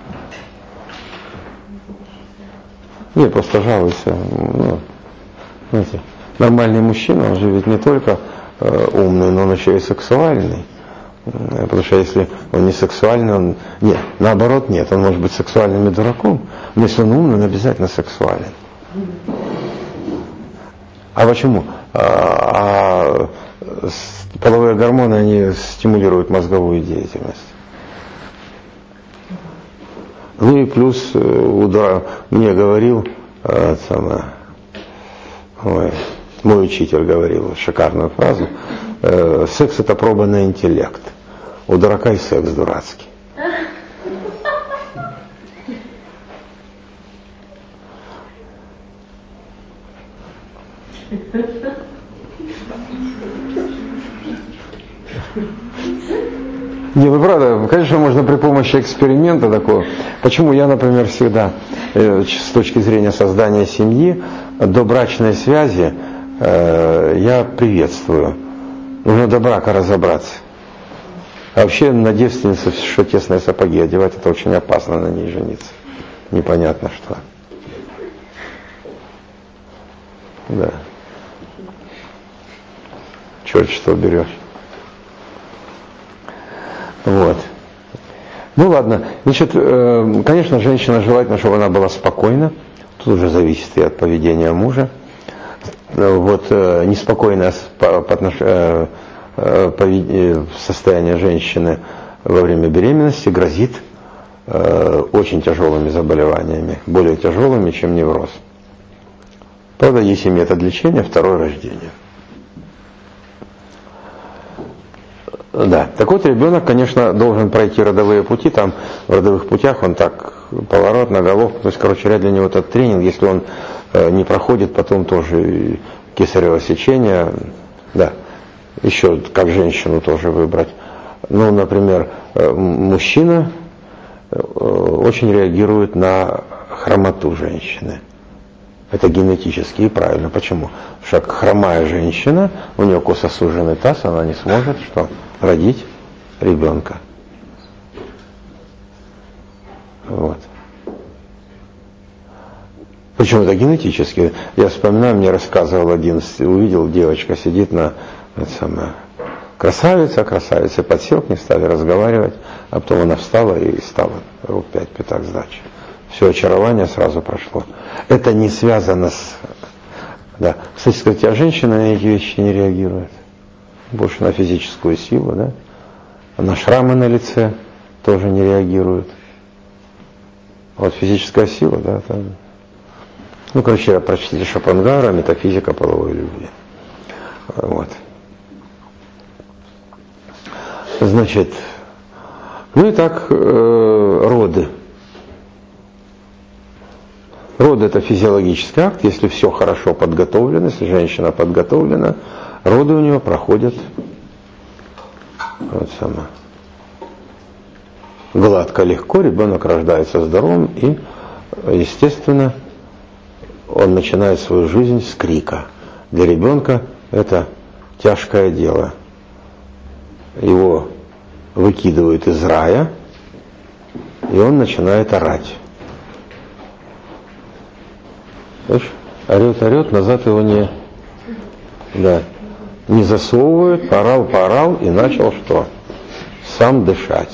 A: Не, просто жалуйся. Ну, знаете, нормальный мужчина, он же ведь не только э, умный, но он еще и сексуальный. Потому что если он не сексуальный, он... Нет, наоборот, нет. Он может быть сексуальным и дураком, но если он умный, он обязательно сексуален. А почему? А, а половые гормоны, они стимулируют мозговую деятельность. Ну и плюс, удра... мне говорил, а, самое, ой, мой учитель говорил шикарную фразу, э, секс это проба на интеллект. У дурака и секс дурацкий. Не, ну правда, конечно, можно при помощи эксперимента такого. Почему я, например, всегда э, с точки зрения создания семьи, до брачной связи э, я приветствую. Нужно до брака разобраться. А вообще на девственницу что тесные сапоги одевать, это очень опасно, на ней жениться. Непонятно что. Да. Черт что берешь. Вот. Ну ладно. Значит, э, конечно, женщина желательно, чтобы она была спокойна. Тут уже зависит и от поведения мужа. Вот э, неспокойное по, по отнош... э, э, повед... состояние женщины во время беременности грозит э, очень тяжелыми заболеваниями, более тяжелыми, чем невроз. Правда, есть и метод лечения, второе рождение. Да, так вот ребенок, конечно, должен пройти родовые пути, там в родовых путях он так, поворот на головку, то есть, короче говоря, для него этот тренинг, если он э, не проходит, потом тоже кесарево сечение, да, еще как женщину тоже выбрать. Ну, например, э, мужчина э, очень реагирует на хромоту женщины. Это генетически и правильно. Почему? Потому что хромая женщина, у нее косо суженный таз, она не сможет что? Родить ребенка. Вот. Почему это генетически? Я вспоминаю, мне рассказывал один, увидел, девочка сидит на, это самое, красавица, красавица, подсел к ней, стали разговаривать, а потом она встала и стала рук пять пятак сдачи. Все очарование сразу прошло. Это не связано с... Да. Кстати сказать, а женщины на эти вещи не реагируют. Больше на физическую силу, да? На шрамы на лице тоже не реагируют. Вот физическая сила, да, там... Ну, короче, прочтите Шопенгауэра «Метафизика половой любви». Вот. Значит, ну и так, э, роды. Роды – это физиологический акт, если все хорошо подготовлено, если женщина подготовлена, роды у нее проходят вот само, гладко, легко, ребенок рождается здоровым и, естественно, он начинает свою жизнь с крика. Для ребенка это тяжкое дело. Его выкидывают из рая, и он начинает орать. Слышь? Орет, орет, назад его не, да, не засовывают, поорал, поорал и начал что? Сам дышать.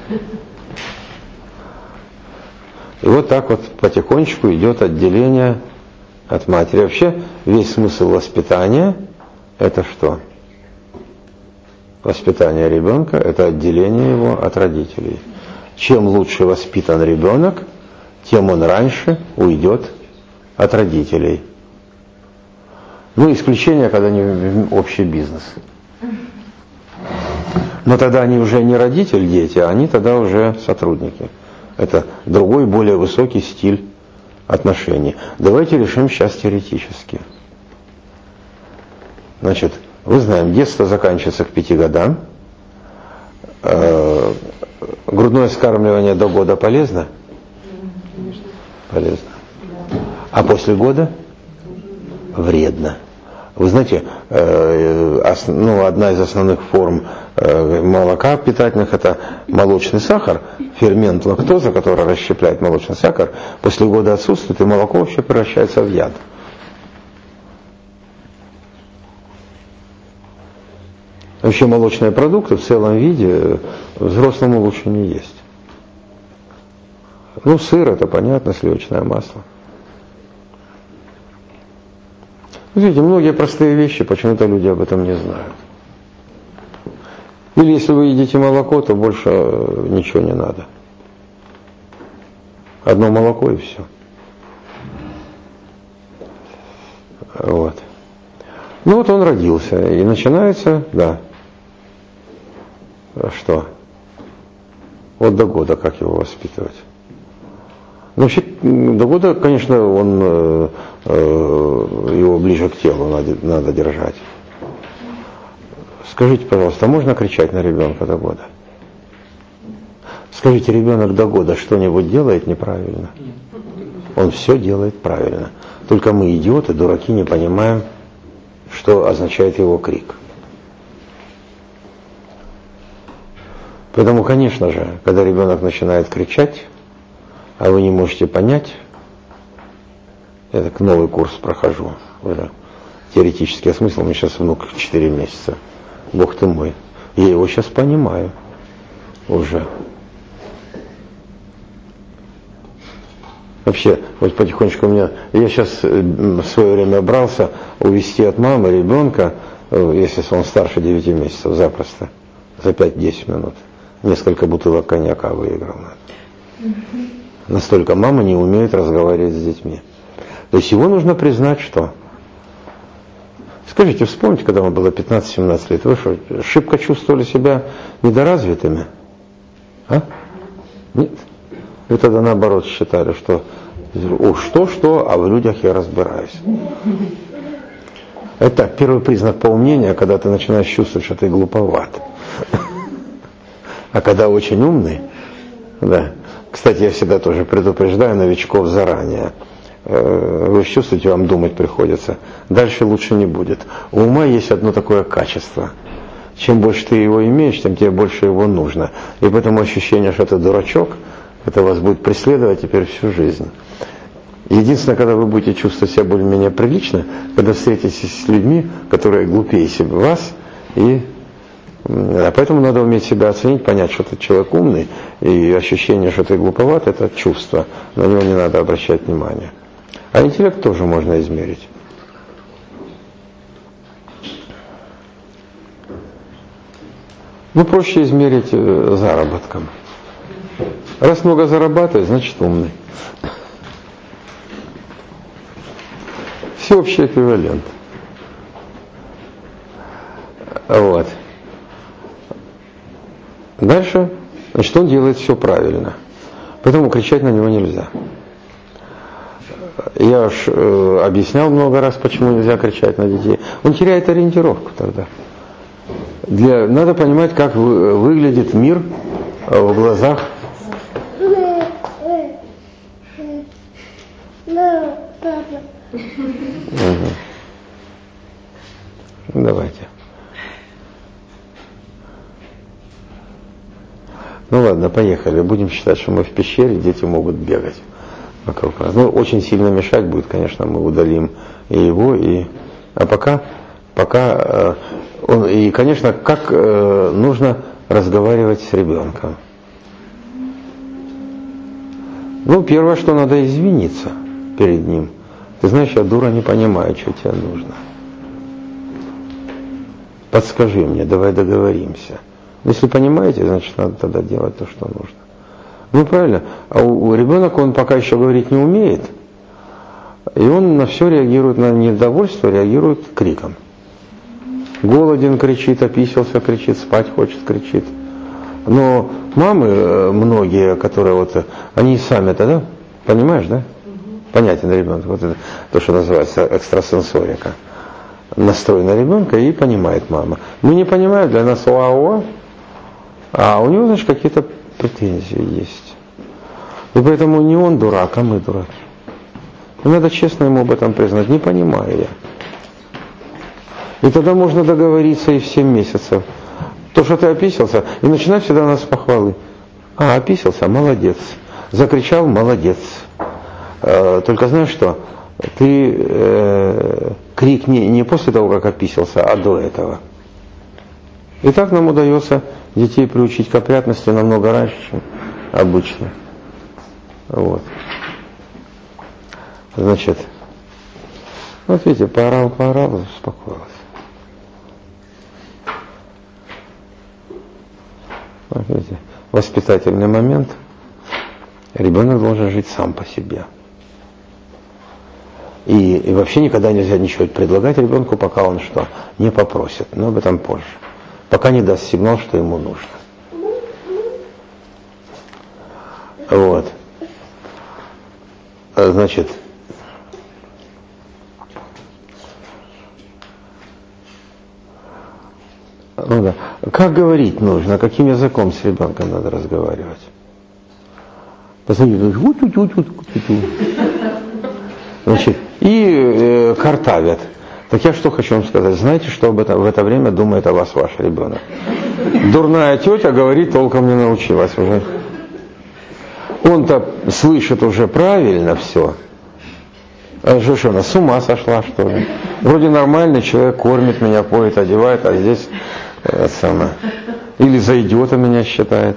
A: И вот так вот потихонечку идет отделение от матери. Вообще весь смысл воспитания – это что? Воспитание ребенка – это отделение его от родителей. Чем лучше воспитан ребенок, тем он раньше уйдет от родителей. Ну, исключение, когда они общий бизнес. Но тогда они уже не родитель, дети, а они тогда уже сотрудники. Это другой, более высокий стиль отношений. Давайте решим сейчас теоретически. Значит, вы знаем, детство заканчивается к пяти годам. Э, грудное вскармливание до года полезно? Полезно. А после года? Вредно. Вы знаете, э, ос, ну, одна из основных форм э, молока питательных – это молочный сахар, фермент лактоза, который расщепляет молочный сахар, после года отсутствует, и молоко вообще превращается в яд. Вообще молочные продукты в целом виде взрослому лучше не есть. Ну, сыр – это понятно, сливочное масло. Видите, многие простые вещи, почему-то люди об этом не знают. Или если вы едите молоко, то больше ничего не надо. Одно молоко и все. Вот. Ну вот он родился, и начинается, да. Что? Вот до года как его воспитывать? Ну, вообще, до года, конечно, он, э, э, его ближе к телу надо, надо держать. Скажите, пожалуйста, можно кричать на ребенка до года? Скажите, ребенок до года что-нибудь делает неправильно? Он все делает правильно. Только мы, идиоты, дураки, не понимаем, что означает его крик. Поэтому, конечно же, когда ребенок начинает кричать, а вы не можете понять, я так новый курс прохожу, уже теоретический смысл, у меня сейчас внук четыре месяца, Бог ты мой, я его сейчас понимаю уже. Вообще, вот потихонечку у меня, я сейчас в свое время брался увести от мамы ребенка, если он старше девяти месяцев, запросто, за пять-десять минут. Несколько бутылок коньяка выиграл. Настолько мама не умеет разговаривать с детьми. То есть его нужно признать, что... Скажите, вспомните, когда вам было пятнадцать-семнадцать лет, вы что, шибко чувствовали себя недоразвитыми? А? Нет? Вы тогда наоборот считали, что что-что, а в людях я разбираюсь. Это первый признак поумнения, когда ты начинаешь чувствовать, что ты глуповат. А когда очень умный, да. Кстати, я всегда тоже предупреждаю новичков заранее. Вы чувствуете, вам думать приходится. Дальше лучше не будет. У ума есть одно такое качество. Чем больше ты его имеешь, тем тебе больше его нужно. И поэтому ощущение, что ты дурачок, это вас будет преследовать теперь всю жизнь. Единственное, когда вы будете чувствовать себя более-менее прилично, когда встретитесь с людьми, которые глупее себя вас, и а поэтому надо уметь себя оценить, понять, что ты человек умный, и ощущение, что ты глуповат, это чувство, на него не надо обращать внимание. А интеллект тоже можно измерить. Ну, проще измерить заработком. Раз много зарабатывает, значит умный. Всеобщий эквивалент. Вот. Дальше, значит, он делает все правильно. Поэтому кричать на него нельзя. Я уж э, объяснял много раз, почему нельзя кричать на детей. Он теряет ориентировку тогда. Для, надо понимать, как вы, выглядит мир в глазах. Угу. Давайте. Ну ладно, поехали. Будем считать, что мы в пещере, дети могут бегать вокруг нас. Ну, очень сильно мешать будет, конечно, мы удалим и его, и... А пока, пока э, он... И, конечно, как э, нужно разговаривать с ребенком. Ну, первое, что надо извиниться перед ним. Ты знаешь, я дура, не понимаю, что тебе нужно. Подскажи мне, давай договоримся. Если понимаете, значит, надо тогда делать то, что нужно. Ну, правильно. А у, у ребенка он пока еще говорить не умеет, и он на все реагирует, на недовольство, реагирует криком. Голоден кричит, описался кричит, спать хочет кричит. Но мамы, многие, которые вот, они сами тогда, понимаешь, да? Понятен ребенок, вот это то, что называется экстрасенсорика. Настрой на ребенка и понимает мама. Мы не понимаем, для нас уа-уа, а у него, значит, какие-то претензии есть. И поэтому не он дурак, а мы дураки. И надо честно ему об этом признать, не понимаю я. И тогда можно договориться и в семь месяцев. То, что ты описался, и начинать всегда нас с похвалы. А, описался, молодец. Закричал, молодец. Э, только знаешь что? Ты э, крик не, не после того, как описался, а до этого. И так нам удается детей приучить к опрятности намного раньше, чем обычно. Вот. Значит, вот видите, поорал, поорал, успокоилась. Вот видите, воспитательный момент. Ребенок должен жить сам по себе. И, и вообще никогда нельзя ничего предлагать ребенку, пока он что? Не попросит. Но об этом позже. Пока не даст сигнал, что ему нужно. Вот. Значит, ну да. Как говорить нужно? Каким языком с ребенком надо разговаривать? Посмотрите, значит, и э, картавят. Так я что хочу вам сказать? Знаете, что об этом, в это время думает о вас ваш ребенок? Дурная тетя говорить толком не научилась уже. Он-то слышит уже правильно все. А что, что она с ума сошла, что ли? Вроде нормальный человек, кормит меня, поет, одевает, а здесь э, сама. Или за идиота меня считает.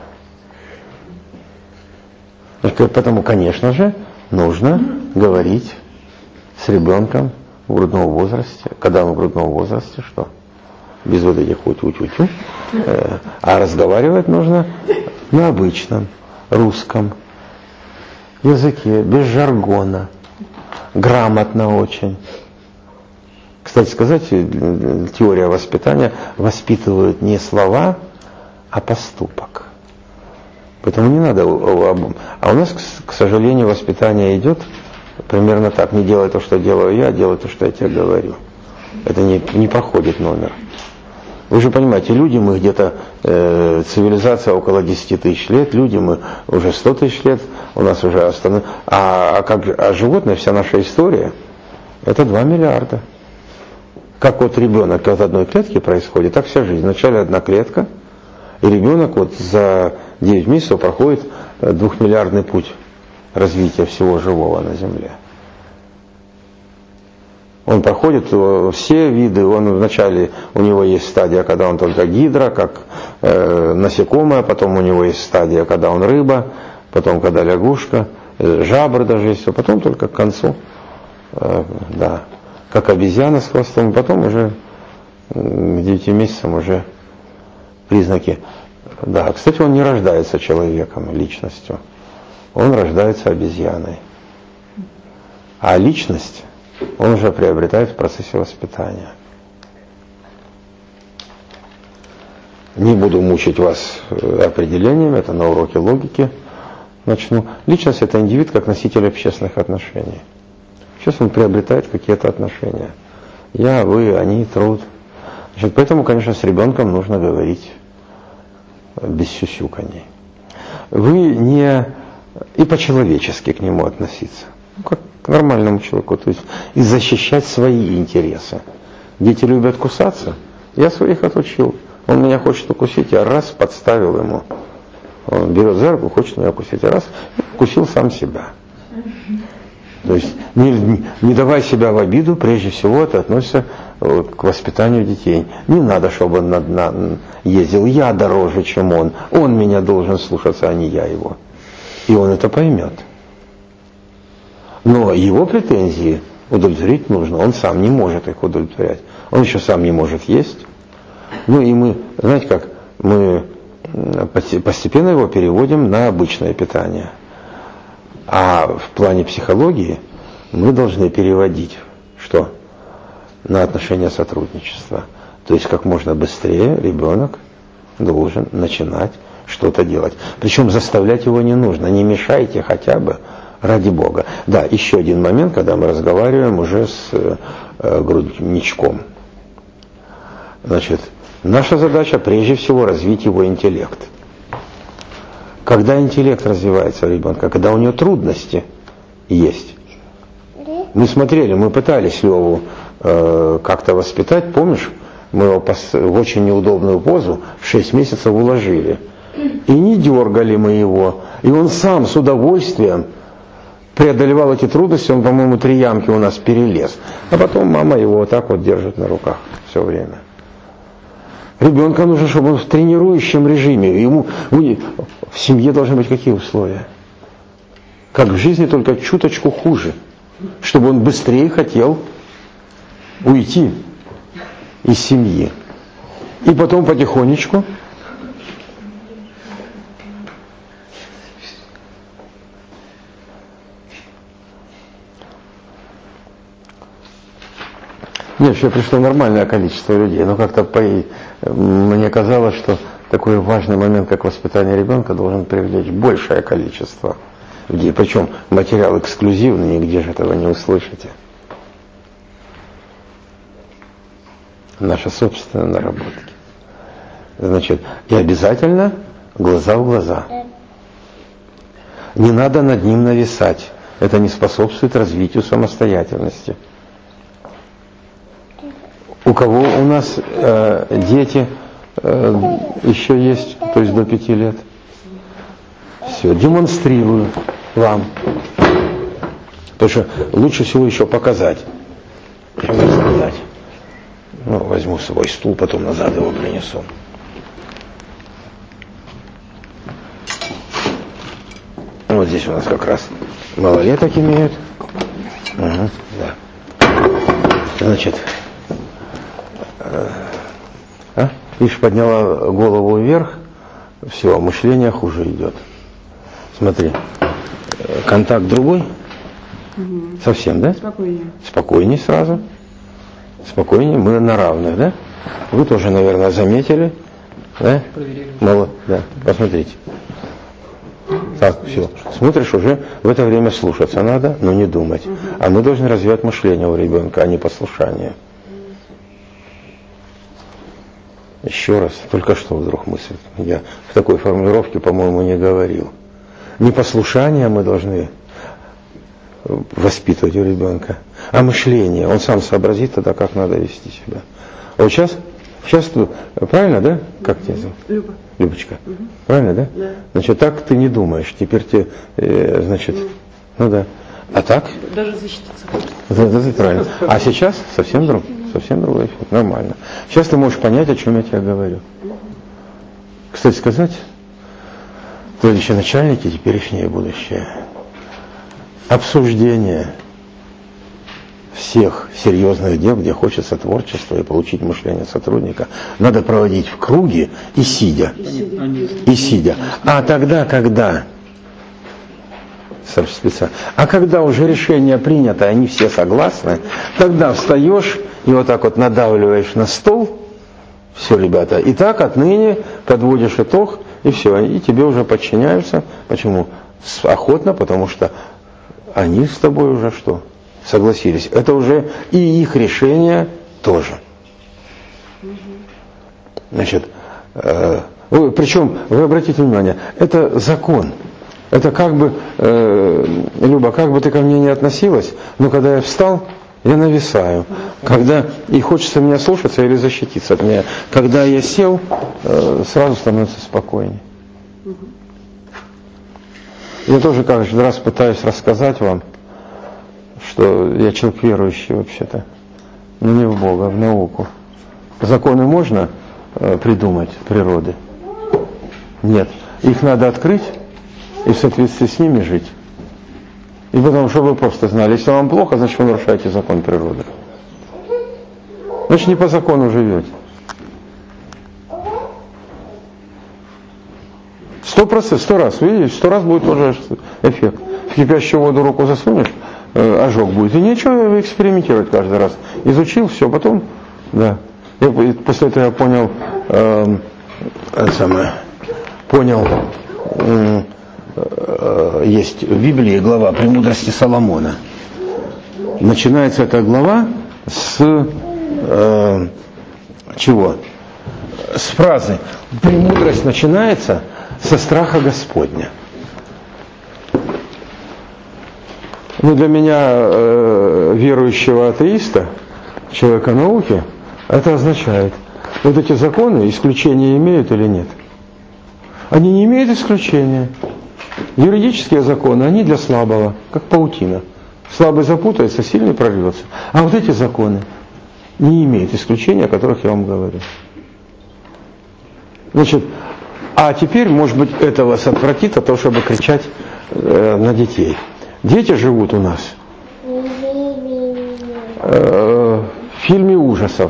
A: Поэтому, конечно же, нужно говорить с ребенком в грудном возрасте. Когда он в грудном возрасте, что? Без вот этих утю-тю-тю. А разговаривать нужно на обычном. русском языке, без жаргона, грамотно очень. Кстати сказать, теория воспитания воспитывает не слова, а поступок. Поэтому не надо... А у нас, к сожалению, воспитание идет примерно так. Не делай то, что делаю я, делай то, что я тебе говорю. Это не, не проходит номер. Вы же понимаете, люди мы где-то, э, цивилизация около десять тысяч лет, люди мы уже сто тысяч лет, у нас уже остальные. А, а, как, а животные, вся наша история, это два миллиарда. Как вот ребенок от одной клетки происходит, так вся жизнь. Вначале одна клетка, и ребенок вот за девять месяцев проходит двухмиллиардный путь развития всего живого на Земле. Он проходит все виды, он вначале, у него есть стадия, когда он только гидра, как э, насекомое, потом у него есть стадия, когда он рыба, потом когда лягушка, э, жабры даже есть, а потом только к концу, э, да, как обезьяна с хвостом, потом уже э, к девяти месяцам уже признаки. Да, кстати, он не рождается человеком, личностью, он рождается обезьяной. А личность он уже приобретает в процессе воспитания. Не буду мучить вас определениями, это на уроке логики начну. Личность — это индивид как носитель общественных отношений. Сейчас он приобретает какие-то отношения. Я, вы, они, труд. Значит, поэтому, конечно, с ребенком нужно говорить без сюсюканий. Вы не... и по-человечески к нему относиться. Ну, как к нормальному человеку, то есть и защищать свои интересы. Дети любят кусаться, я своих отучил. Он меня хочет укусить, я раз подставил ему. Он берет за руку, хочет меня укусить, я раз укусил сам себя. То есть не, не, не давай себя в обиду, прежде всего это относится к воспитанию детей. Не надо, чтобы он на, на, ездил, я дороже, чем он. Он меня должен слушаться, а не я его. И он это поймет. Но его претензии удовлетворить нужно, он сам не может их удовлетворять. Он еще сам не может есть. Ну и мы, знаете как, мы постепенно его переводим на обычное питание. А в плане психологии мы должны переводить, что? На отношения сотрудничества. То есть как можно быстрее ребенок должен начинать что-то делать. Причем заставлять его не нужно, не мешайте хотя бы. Ради Бога. Да, еще один момент, когда мы разговариваем уже с э, грудничком. Значит, наша задача прежде всего развить его интеллект. Когда интеллект развивается у ребенка, когда у него трудности есть. Мы смотрели, мы пытались Леву э, как-то воспитать, помнишь? Мы его в очень неудобную позу в шесть месяцев уложили. И не дергали мы его. И он сам с удовольствием преодолевал эти трудности, он, по-моему, три ямки у нас перелез. А потом мама его вот так вот держит на руках все время. Ребенка нужно, чтобы он в тренирующем режиме. Ему в семье должны быть какие условия? Как в жизни, только чуточку хуже. Чтобы он быстрее хотел уйти из семьи. И потом потихонечку Нет, еще пришло нормальное количество людей, но как-то по... мне казалось, что такой важный момент, как воспитание ребенка, должен привлечь большее количество людей. Причем материал эксклюзивный, нигде же этого не услышите. Наши собственные наработки. Значит, и обязательно глаза в глаза. Не надо над ним нависать. Это не способствует развитию самостоятельности. У кого у нас э, дети э, еще есть, то есть до пяти лет? Все, демонстрирую вам. Потому что лучше всего еще показать, чем рассказать. Ну, возьму свой стул, потом назад его принесу. Вот здесь у нас как раз малолеток имеют. Угу, да. Значит, а? Видишь, подняла голову вверх, все, мышление хуже идет. Смотри, контакт другой,
D: Угу.
A: совсем, да?
D: Спокойнее.
A: Спокойней сразу, спокойнее, мы на равных, да? Вы тоже, наверное, заметили, да?
D: Проверяем.
A: Мало, да, посмотрите. Так, все. Смотришь, уже в это время слушаться надо, но не думать. Угу. А мы должны развивать мышление у ребенка, а не послушание. Еще раз, только что вдруг мысль. Я в такой формулировке, по-моему, не говорил. Непослушание мы должны воспитывать у ребенка, а мышление. Он сам сообразит тогда, как надо вести себя. А вот сейчас, сейчас правильно, да? Как тебя зовут?
D: Люба.
A: Любочка.
D: Угу.
A: Правильно, да?
D: Да.
A: Значит, так ты не думаешь. Теперь ты, э, значит, ну, ну да. А так?
D: Даже защититься.
A: Да, да, да, правильно. А сейчас совсем друг, совсем другой эффект. Нормально. Сейчас ты можешь понять, о чем я тебе говорю. Кстати сказать, следующие начальники, теперешнее и будущее. Обсуждение всех серьезных дел, где хочется творчества и получить мышление сотрудника, надо проводить в круге и сидя.
D: И сидя.
A: И сидя. А тогда, когда специально. А когда уже решение принято, они все согласны, тогда встаешь и вот так вот надавливаешь на стол. Все, ребята, и так отныне подводишь итог, и все, и тебе уже подчиняются. Почему? Охотно, потому что они с тобой уже что? Согласились. Это уже и их решение тоже. Значит, э, вы, причем, вы обратите внимание, это закон. Это как бы, э, Люба, как бы ты ко мне не относилась, но когда я встал, я нависаю. Когда и хочется меня слушаться или защититься от меня. Когда я сел, э, сразу становится спокойнее. Я тоже каждый раз пытаюсь рассказать вам, что я человек верующий вообще-то. Но не в Бога, а в науку. Законы можно э, придумать природы? Нет. Их надо открыть и в соответствии с ними жить. И потому, чтобы вы просто знали, если вам плохо, значит вы нарушаете закон природы. Значит, не по закону живете. Сто процентов, сто раз, видите, сто раз будет тот же эффект. В кипящую воду руку засунешь, э, ожог будет. И нечего экспериментировать каждый раз. Изучил, все, потом, да. Я, после этого я понял, э, это самое, понял, э, э, есть в Библии глава «Премудрости Соломона». Начинается эта глава с э, чего? С фразы «Премудрость начинается со страха Господня». Ну, для меня, э, верующего атеиста, человека науки, это означает, вот эти законы исключения имеют или нет? Они не имеют исключения. Юридические законы, они для слабого, как паутина. Слабый запутается, сильный прорвется. А вот эти законы не имеют исключения, о которых я вам говорю. Значит, а теперь, может быть, это вас отвратит от того, чтобы кричать э, на детей. Дети живут у нас э, в фильме ужасов.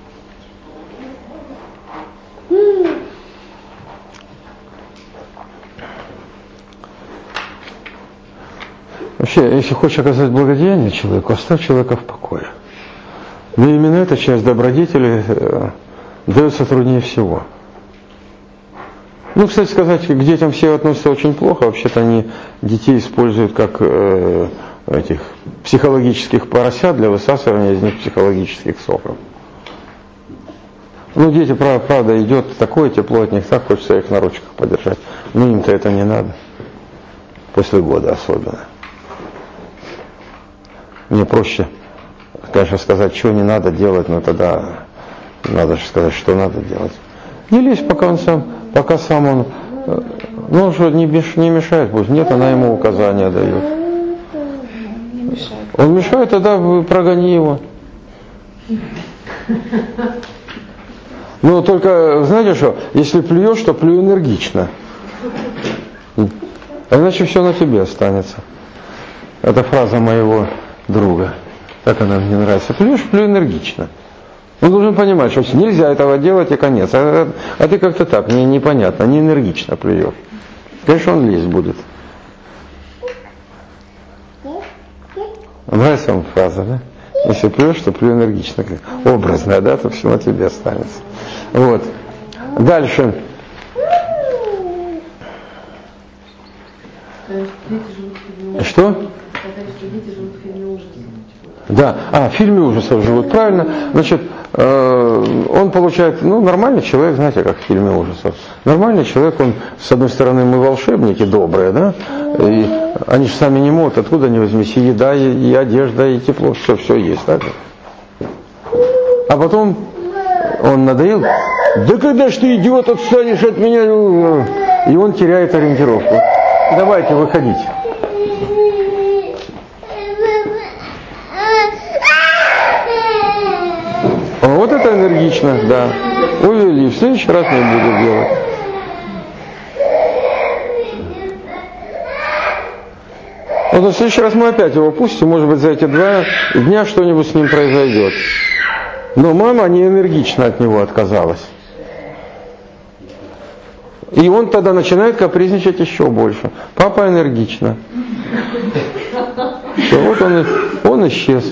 A: Вообще, если хочешь оказать благодеяние человеку, оставь человека в покое. Но именно эта часть добродетели э, дается труднее всего. Ну, кстати сказать, к детям все относятся очень плохо. Вообще-то они детей используют как э, этих психологических поросят для высасывания из них психологических соков. Ну, дети, правда, правда, идет такое тепло от них, так хочется их на ручках подержать. Но им-то это не надо. После года особенно. Мне проще, конечно, сказать, что не надо делать, но тогда надо же сказать, что надо делать. Не лезь, пока он сам, пока сам он, ну, что не, не мешает, пусть нет, она ему указания дает.
B: Не мешает.
A: Он мешает, тогда прогони его. Ну, только, знаете что, если плюешь, то плюй энергично. А иначе все на тебе останется. Это фраза моего друга. Так она мне нравится. Плюешь, плюй энергично. Он должен понимать, что нельзя этого делать и конец. А, а ты как-то так, не, непонятно, не энергично плюешь. Конечно, он лезть будет. Нравится вам фраза, да? Если плюешь, то плюй энергично, как образная, да, то все на тебе останется. Вот. Дальше. Что? Да, а, в фильме ужасов живут, правильно. Значит, э, он получает, ну, нормальный человек, знаете, как в фильме ужасов. Нормальный человек, он, с одной стороны, мы волшебники добрые, да, и они же сами не могут, откуда они возьмись, и еда, и, и одежда, и тепло, все, все есть, так? А потом он надоел, да когда ж ты, идиот, отстанешь от меня, и он теряет ориентировку. Давайте, выходите. Вот это энергично, да. Увели, в следующий раз не буду делать. Вот в следующий раз мы опять его пустим, может быть, за эти два дня что-нибудь с ним произойдет. Но мама не энергично от него отказалась. И он тогда начинает капризничать еще больше. Папа энергично. Все, вот он, он исчез.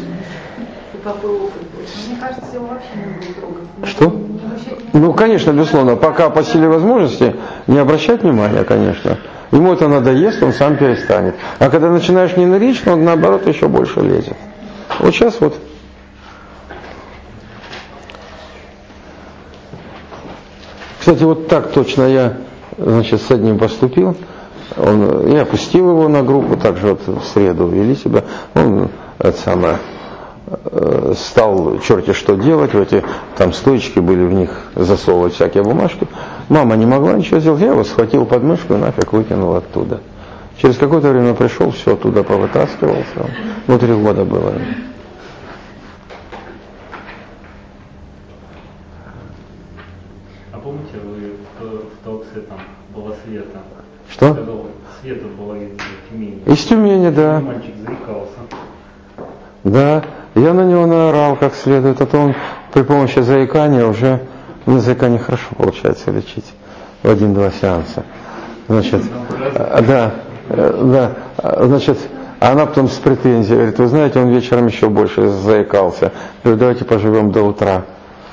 B: Мне кажется, его вообще не будет трогать.
A: Что? Ну, конечно, безусловно, пока по силе возможности не обращать внимания, конечно. Ему это надоест, он сам перестанет. А когда начинаешь не энергично, он наоборот еще больше лезет. Вот сейчас вот. Кстати, вот так точно я, значит, с одним поступил. Он, я пустил его на группу, также вот в среду вели себя. Он, это самое, стал черти что делать, в эти там стоечки были, в них засовывать всякие бумажки. Мама не могла ничего сделать, я его схватил под мышку и нафиг выкинул оттуда. Через какое-то время пришел, все оттуда повытаскивался. Ну, три года было.
E: А помните, вы в, в толксе там была Света?
A: Что?
E: Света была из Тюмени.
A: Из Тюмени, да.
E: Мальчик заикался.
A: Да, я на него наорал как следует, а то он при помощи заикания уже, мне заикание хорошо получается лечить в один-два сеанса. Значит, да, да, значит, она потом с претензией говорит, вы знаете, он вечером еще больше заикался. Я говорю, давайте поживем до утра.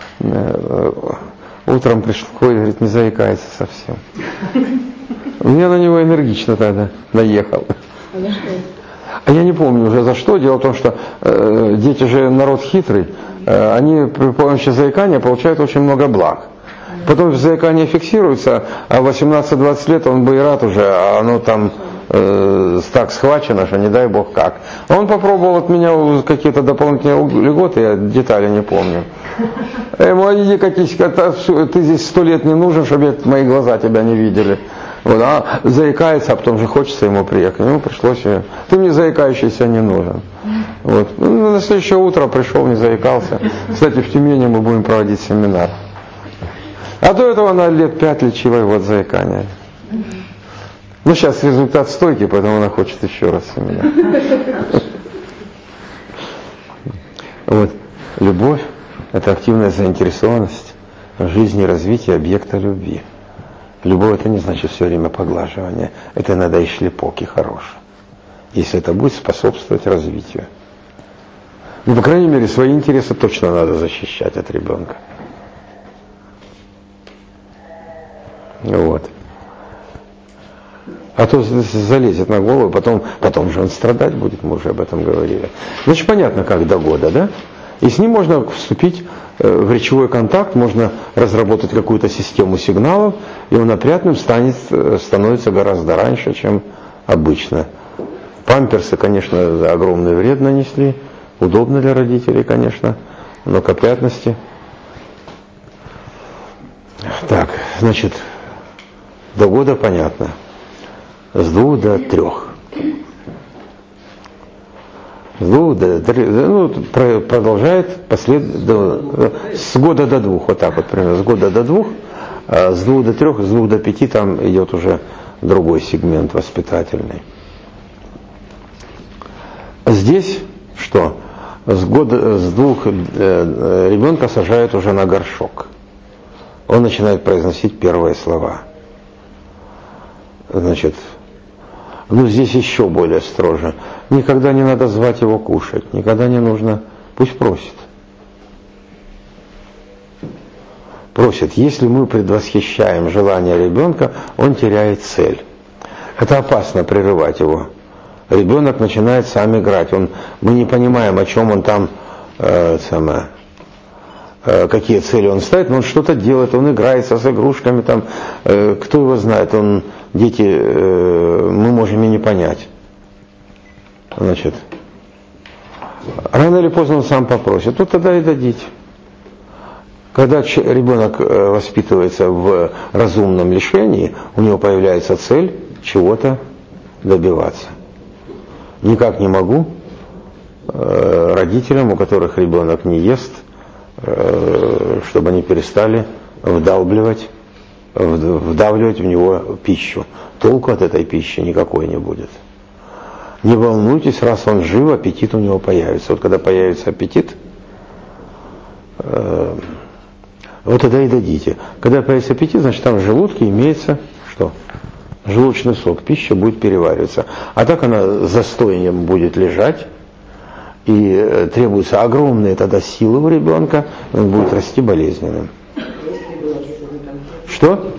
A: Утром пришел, говорит, не заикается совсем. Я на него энергично тогда наехал. А я не помню уже за что. Дело в том, что э, дети же народ хитрый. Э, они при помощи заикания получают очень много благ. Потом заикание фиксируется, а в восемнадцать-двадцать лет он бы и рад уже, а оно там э, так схвачено, что не дай бог как. А он попробовал от меня какие-то дополнительные льготы, я детали не помню. Я ему, иди катись, ты здесь сто лет не нужен, чтобы мои глаза тебя не видели. Вот, а заикается, а потом же хочется ему приехать. Ему пришлось, ты мне заикающийся не нужен. Вот. Ну, на следующее утро пришел, не заикался. Кстати, в Тюмени мы будем проводить семинар. А до этого она лет пять лечила его от заикания. Ну, сейчас результат стойкий, поэтому она хочет еще раз семинар. Вот. Любовь – это активная заинтересованность в жизни и развитии объекта любви. Любовь – это не значит все время поглаживание. Это иногда и шлепок, и хороший. Если это будет способствовать развитию. Ну, по крайней мере, свои интересы точно надо защищать от ребенка. Вот. А то залезет на голову, потом, потом же он страдать будет, мы уже об этом говорили. Значит, понятно, как до года, да? И с ним можно вступить в речевой контакт, можно разработать какую-то систему сигналов, и он опрятным станет, становится гораздо раньше, чем обычно. Памперсы, конечно, огромный вред нанесли, удобно для родителей, конечно, но к опрятности. Так, значит, до года понятно. С двух до трех. С двух до трех, ну, продолжает послед... до... с года до двух, вот так вот примерно, с года до двух, а с двух до трех, с двух до пяти там идет уже другой сегмент воспитательный. Здесь что? С года, с двух э, ребенка сажают уже на горшок. Он начинает произносить первые слова. Значит, Но здесь еще более строже. Никогда не надо звать его кушать, никогда не нужно, пусть просит. Просит. Если мы предвосхищаем желание ребенка, он теряет цель. Это опасно прерывать его. Ребенок начинает сам играть. Он, мы не понимаем, о чем он там, э, самое, э, какие цели он ставит, но он что-то делает, он играется с игрушками, там, э, кто его знает, он, дети, э, мы можем и не понять. Значит, рано или поздно он сам попросит, то тогда и дадите. Когда ребенок воспитывается в разумном лишении, у него появляется цель чего-то добиваться. Никак не могу родителям, у которых ребенок не ест, чтобы они перестали вдалбливать, вдавливать в него пищу. Толку от этой пищи никакой не будет. Не волнуйтесь, раз он жив, аппетит у него появится. Вот когда появится аппетит, вот тогда и дадите. Когда появится аппетит, значит там в желудке имеется что? Желудочный сок, пища будет перевариваться. А так она застоем будет лежать, и требуются огромные тогда силы у ребенка, он будет расти болезненным. Что?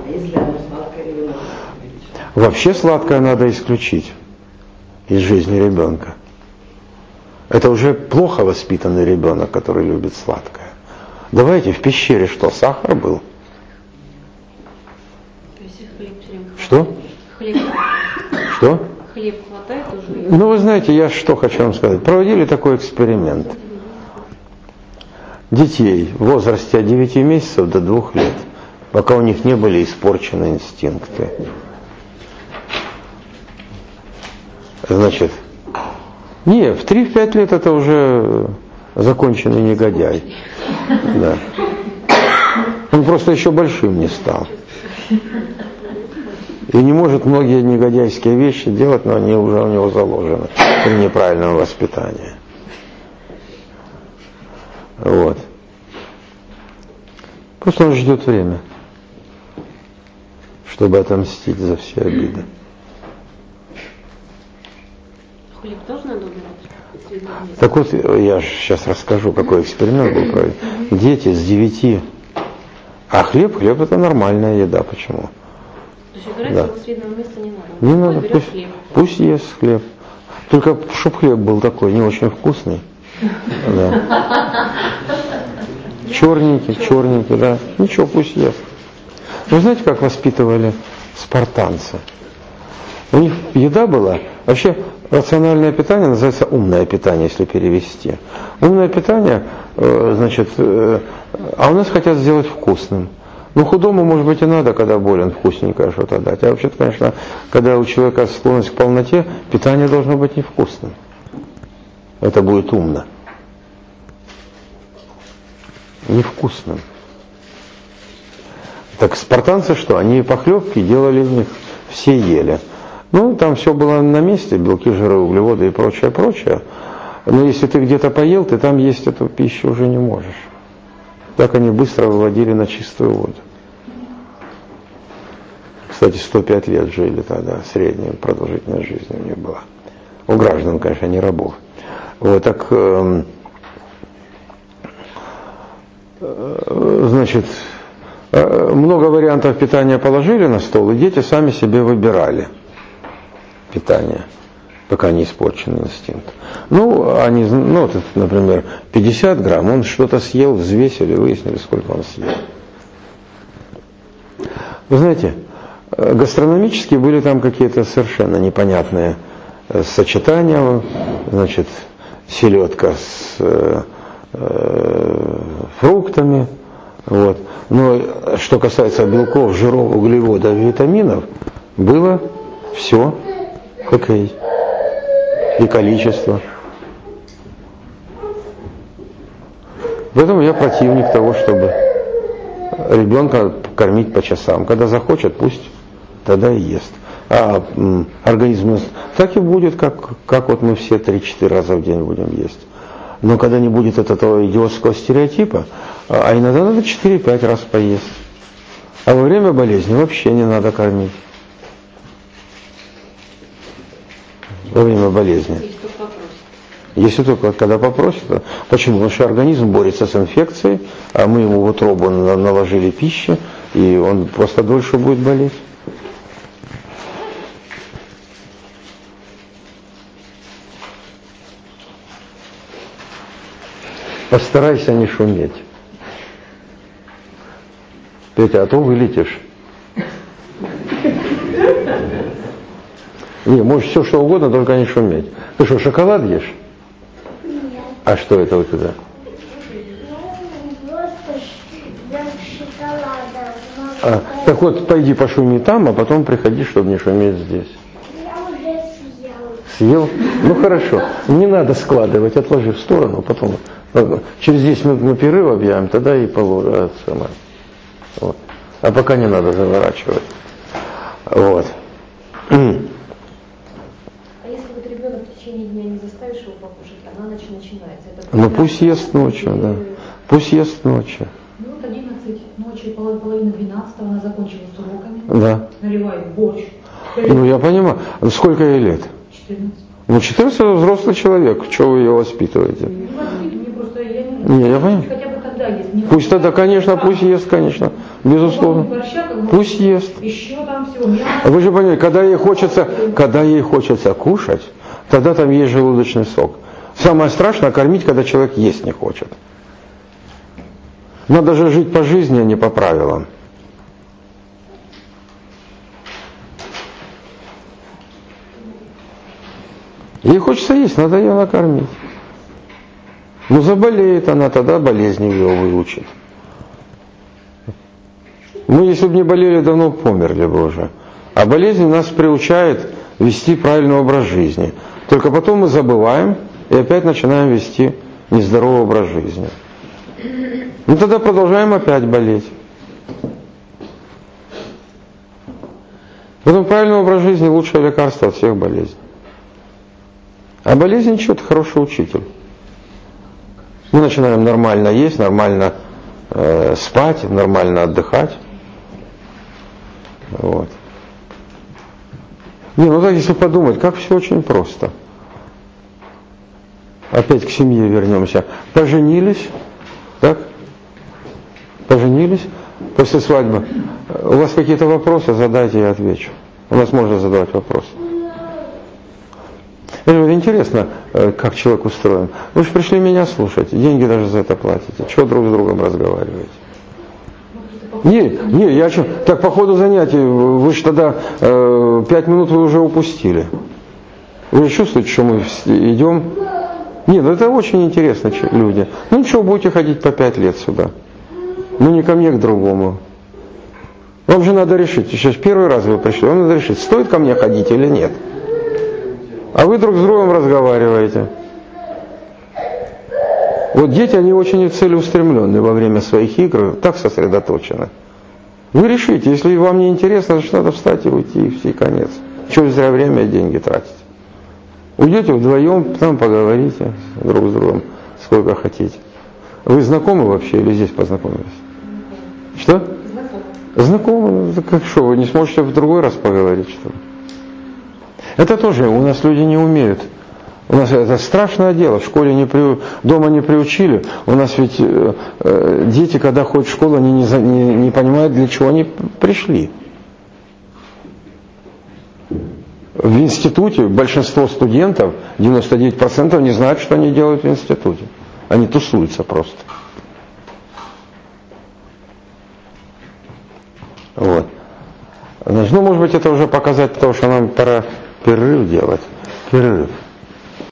A: Вообще сладкое надо исключить из жизни ребенка. Это уже плохо воспитанный ребенок, который любит сладкое. Давайте, в пещере что, сахар был?
D: То есть хлеб все время хватает?
A: Что?
D: Хлеб.
A: Что?
D: Хлеб хватает уже?
A: Ну, вы знаете, я что хочу вам сказать. Проводили такой эксперимент. Детей в возрасте от девяти месяцев до двух лет, пока у них не были испорчены инстинкты. Значит, не, в три-пять лет это уже законченный негодяй. Да. Он просто еще большим не стал. И не может многие негодяйские вещи делать, но они уже у него заложены при неправильном воспитании. Вот. Просто он ждет время, чтобы отомстить за все обиды.
D: Хлеб тоже надо убирать?
A: Так вот, я сейчас расскажу, какой эксперимент был проведен. Дети с девяти, а хлеб, хлеб это нормальная еда, почему?
D: То есть убирать
A: Да.
D: его с видного места не надо?
A: Не
D: Он
A: надо,
D: берет
A: пусть,
D: хлеб.
A: пусть ест хлеб. Только чтоб хлеб был такой, не очень вкусный. Да. Черненький, черненький, да. Ничего, пусть ест. Вы знаете, как воспитывали спартанцы? У них еда была, вообще рациональное питание называется умное питание, если перевести. Умное питание, э, значит, э, а у нас хотят сделать вкусным. Ну, худому, может быть, и надо, когда болен, вкусненькое что-то дать. А вообще-то, конечно, когда у человека склонность к полноте, питание должно быть невкусным. Это будет умно. Невкусным. Так спартанцы что? Они похлебки делали из них, все ели. Ну, там все было на месте, белки, жиры, углеводы и прочее, прочее. Но если ты где-то поел, ты там есть эту пищу уже не можешь. Так они быстро выводили на чистую воду. Кстати, сто пять лет жили тогда, средняя продолжительность жизни у них была. У граждан, конечно, не рабов. Вот так, э, э, значит, э, много вариантов питания положили на стол, и дети сами себе выбирали питание, пока не испорчен инстинкт. Ну, они, ну, вот, например, пятьдесят грамм, он что-то съел, взвесили, выяснили, сколько он съел. Вы знаете, гастрономически были там какие-то совершенно непонятные сочетания, значит, селедка с э, э, фруктами, вот. Но что касается белков, жиров, углеводов, витаминов, было все окей. И количество. Поэтому я противник того, чтобы ребенка кормить по часам. Когда захочет, пусть тогда и ест. А м, организм так и будет, как, как вот мы все три-четыре раза в день будем есть. Но когда не будет от этого идиотского стереотипа, а иногда надо четыре-пять раз поесть. А во время болезни вообще не надо кормить. во время болезни.
D: Если кто попросит.
A: Если только когда попросит. Почему? Потому что организм борется с инфекцией, а мы ему в утробу наложили пищу, и он просто дольше будет болеть. Постарайся не шуметь. Петя, а то вылетишь. Не, можешь все что угодно, только не шуметь. Ты что, шоколад ешь?
F: Нет.
A: А что это у тебя?
F: Ну, просто шоколада.
A: А, так вот, пойди пошуми там, а потом приходи, чтобы не шуметь здесь.
F: Я уже съел.
A: Съел? Ну хорошо. Не надо складывать, отложи в сторону, потом. Через десять минут мы перерыв объявим, тогда и положим. Вот. А пока не надо заворачивать. Вот.
G: А если вот ребенок в течение дня не заставишь его покушать, а на ночь начинается? Это
A: Ну пусть ест ночью, да. Пусть ест ночью.
H: Ну вот одиннадцать ночи, пол- половина двенадцатого она закончила с уроками.
A: Да.
H: Наливает борщ.
A: Ну я понимаю. Сколько ей лет?
H: четырнадцать.
A: Ну четырнадцать взрослый человек. Чего вы ее воспитываете?
H: Не воспитывай, мне просто я не
A: Не, я понимаю.
H: хотя бы когда есть. Не
A: Пусть тогда, конечно, пусть ест, конечно. Безусловно.
H: Борща, как бы,
A: Пусть ест.
H: еще там всего мясо.
A: Вы же понимаете, когда ей хочется, когда ей хочется кушать, тогда там есть желудочный сок. Самое страшное кормить, когда человек есть не хочет. Надо же жить по жизни, а не по правилам. Ей хочется есть, надо ее накормить. Ну заболеет она, тогда болезнь ее выучит. Мы, если бы не болели, давно померли бы уже. А болезнь нас приучает вести правильный образ жизни. Только потом мы забываем и опять начинаем вести нездоровый образ жизни. Ну тогда продолжаем опять болеть. Поэтому правильный образ жизни – лучшее лекарство от всех болезней. А болезнь ничего, это хороший учитель. Мы начинаем нормально есть, нормально э, спать, нормально отдыхать. Вот. Не, ну так если подумать, как все очень просто. Опять к семье вернемся. Поженились, так? Поженились. После свадьбы. У вас какие-то вопросы, задайте, я отвечу. У нас можно задавать вопросы. Интересно, как человек устроен. Вы же пришли меня слушать, деньги даже за это платите. Чего друг с другом разговариваете? Не, не, я что, так по ходу занятий, вы же тогда э, пять минут вы уже упустили. Вы чувствуете, что мы идем? Нет, ну это очень интересно, люди. Ну ничего, будете ходить по пять лет сюда. Ну не ко мне, к другому. Вам же надо решить, сейчас первый раз вы пришли, вам надо решить, стоит ко мне ходить или нет. А вы друг с другом разговариваете. Вот дети, они очень целеустремленные во время своих игр, так сосредоточены. Вы решите, если вам не интересно, значит надо встать и уйти, и все, конец. Чего зря время и деньги тратить. Уйдете вдвоем, потом поговорите друг с другом, сколько хотите. Вы знакомы вообще или здесь познакомились? Что? Знакомы. Знакомы. Как что, вы не сможете в другой раз поговорить, что ли? Это тоже у нас люди не умеют. У нас это страшное дело. В школе не при, дома не приучили. У нас ведь э, э, дети, когда ходят в школу, они не, не, не понимают, для чего они пришли. В институте большинство студентов, девяносто девять процентов, не знают, что они делают в институте. Они тусуются просто. Вот. Значит, ну, может быть, это уже показать того, что нам пора перерыв делать. Перерыв.